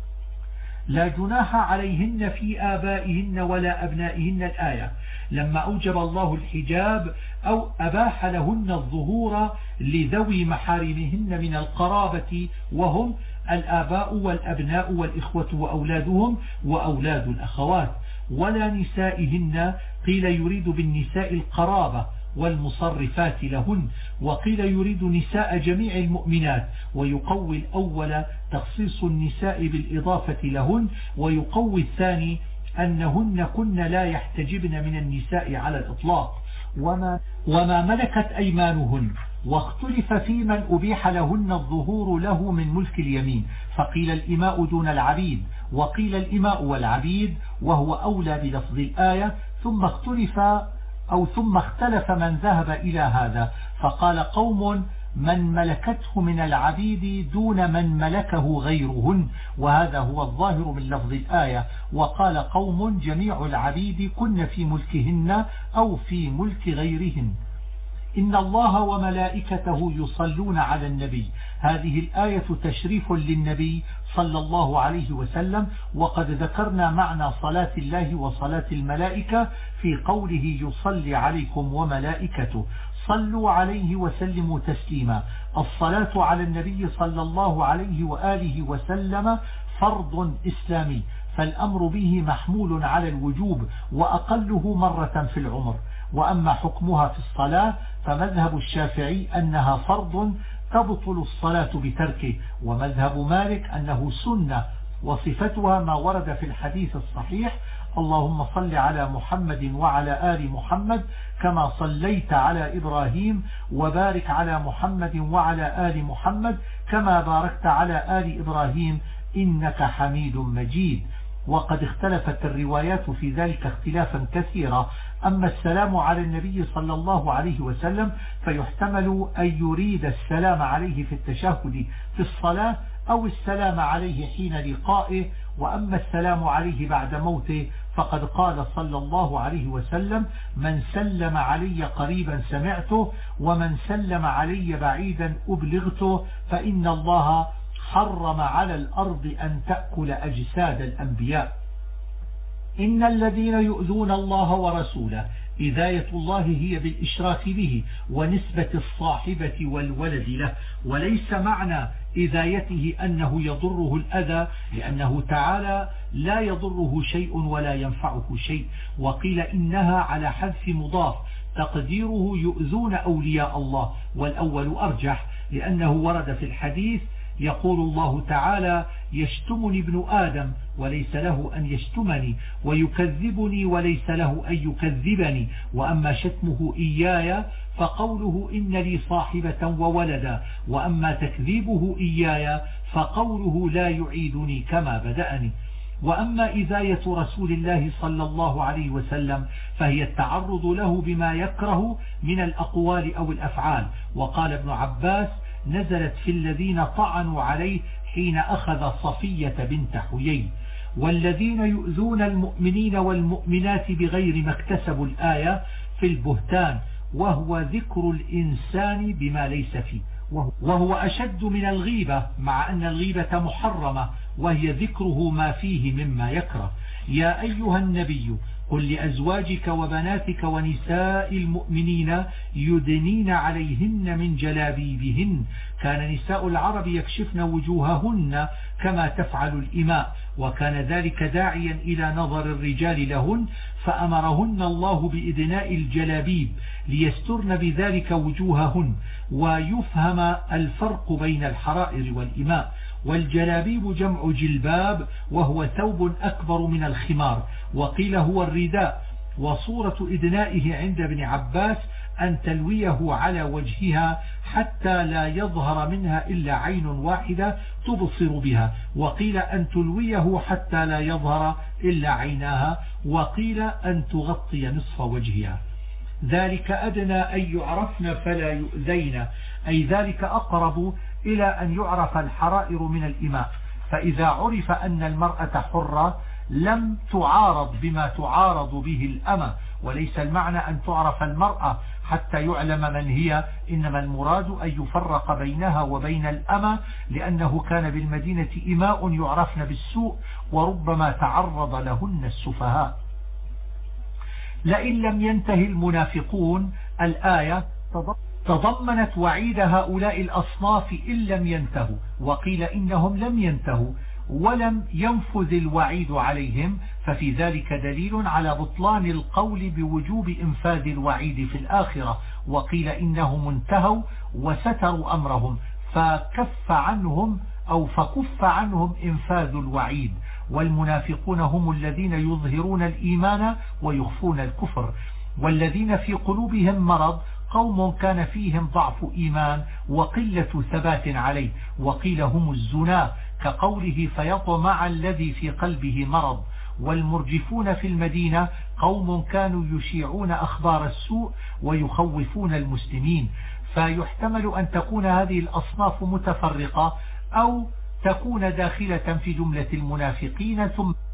لا جناح عليهن في آبائهن ولا أبنائهن، الآية لما أوجب الله الحجاب أو أباح لهن الظهور لذوي محارمهن من القرابة، وهم الآباء والأبناء والإخوة وأولادهم وأولاد الأخوات. ولا نسائهن، قيل يريد بالنساء القرابة والمصرفات لهن، وقيل يريد نساء جميع المؤمنات، ويقوي الأول تخصيص النساء بالإضافة لهن، ويقوي الثاني أنهن كن لا يحتجبن من النساء على الإطلاق وما ملكت أيمانهن. واختلف في من أبيح لهن الظهور له من ملك اليمين، فقيل الإماء دون العبيد، وقيل الإماء والعبيد، وهو أولى بلفظ الآية. ثم اختلف من ذهب إلى هذا، فقال قوم من ملكته من العبيد دون من ملكه غيرهن، وهذا هو الظاهر من لفظ الآية. وقال قوم جميع العبيد كن في ملكهن أو في ملك غيرهن. إن الله وملائكته يصلون على النبي، هذه الآية تشريف للنبي صلى الله عليه وسلم، وقد ذكرنا معنى صلاة الله وصلاة الملائكة في قوله يصلي عليكم وملائكته. صلوا عليه وسلموا تسليما. الصلاة على النبي صلى الله عليه وآله وسلم فرض إسلامي، فالأمر به محمول على الوجوب، وأقله مرة في العمر. وأما حكمها في الصلاة فمذهب الشافعي أنها فرض تبطل الصلاة بتركه، ومذهب مالك أنه سنة، وصفتها ما ورد في الحديث الصحيح: اللهم صل على محمد وعلى آل محمد كما صليت على إبراهيم، وبارك على محمد وعلى آل محمد كما باركت على آل إبراهيم إنك حميد مجيد. وقد اختلفت الروايات في ذلك اختلافا كثيرا. أما السلام على النبي صلى الله عليه وسلم فيحتمل أن يريد السلام عليه في التشهد في الصلاة أو السلام عليه حين لقائه. وأما السلام عليه بعد موته فقد قال صلى الله عليه وسلم: من سلم علي قريبا سمعته، ومن سلم علي بعيدا أبلغته، فإن الله حرم على الأرض أن تأكل أجساد الأنبياء. إن الذين يؤذون الله ورسوله، إذاية الله هي بالإشراك به ونسبة الصاحبة والولد له، وليس معنى إذايته أنه يضره الأذى، لأنه تعالى لا يضره شيء ولا ينفعه شيء. وقيل إنها على حذف مضاف تقديره يؤذون أولياء الله، والأول أرجح لأنه ورد في الحديث يقول الله تعالى: يشتمني ابن آدم وليس له أن يشتمني، ويكذبني وليس له أن يكذبني، وأما شتمه إياي فقوله إن لي صاحبة وولدا، وأما تكذيبه إياي فقوله لا يعيدني كما بدأني. وأما إذاية رسول الله صلى الله عليه وسلم فهي التعرض له بما يكره من الأقوال أو الأفعال. وقال ابن عباس: نزلت في الذين طعنوا عليه حين أخذ صفية بنت حيي. والذين يؤذون المؤمنين والمؤمنات بغير ما اكتسبوا الآية في البهتان، وهو ذكر الإنسان بما ليس فيه، وهو أشد من الغيبة، مع أن الغيبة محرمة، وهي ذكره ما فيه مما يكره. يا أيها النبي قل لأزواجك وبناتك ونساء المؤمنين يدنين عليهن من جلابيبهن. كان نساء العرب يكشفن وجوههن كما تفعل الإماء، وكان ذلك داعيا إلى نظر الرجال لهن، فأمرهن الله بإدناء الجلابيب ليسترن بذلك وجوههن، ويفهم الفرق بين الحرائر والإماء. والجلابيب جمع جلباب، وهو ثوب أكبر من الخمار، وقيل هو الرداء. وصورة إدنائه عند ابن عباس أن تلويه على وجهها حتى لا يظهر منها إلا عين واحدة تبصر بها، وقيل أن تلويه حتى لا يظهر إلا عيناها، وقيل أن تغطي نصف وجهها. ذلك أدنى أن يعرفن فلا يؤذين، أي ذلك أقرب إلى أن يعرف الحرائر من الإماء. فإذا عرف أن المرأة حرة لم تعارض بما تعارض به الأمة، وليس المعنى أن تعرف المرأة حتى يعلم من هي، إنما المراد أن يفرق بينها وبين الأمة، لأنه كان بالمدينة إماء يعرفن بالسوء، وربما تعرض لهن السفهاء. لئن لم ينتهي المنافقون الآية تضمنت وعيد هؤلاء الأصناف إن لم ينتهوا، وقيل إنهم لم ينتهوا ولم ينفذ الوعيد عليهم، ففي ذلك دليل على بطلان القول بوجوب إنفاذ الوعيد في الآخرة. وقيل إنهم انتهوا وستروا أمرهم فكف عنهم إنفاذ الوعيد. والمنافقون هم الذين يظهرون الإيمان ويخفون الكفر. والذين في قلوبهم مرض قوم كان فيهم ضعف إيمان وقلة ثبات عليه. وقيل هم الزنا، كقوله فيطمع الذي في قلبه مرض. والمرجفون في المدينة قوم كانوا يشيعون أخبار السوء ويخوفون المسلمين. فيحتمل أن تكون هذه الأصناف متفرقة، أو تكون داخلة في جملة المنافقين. ثم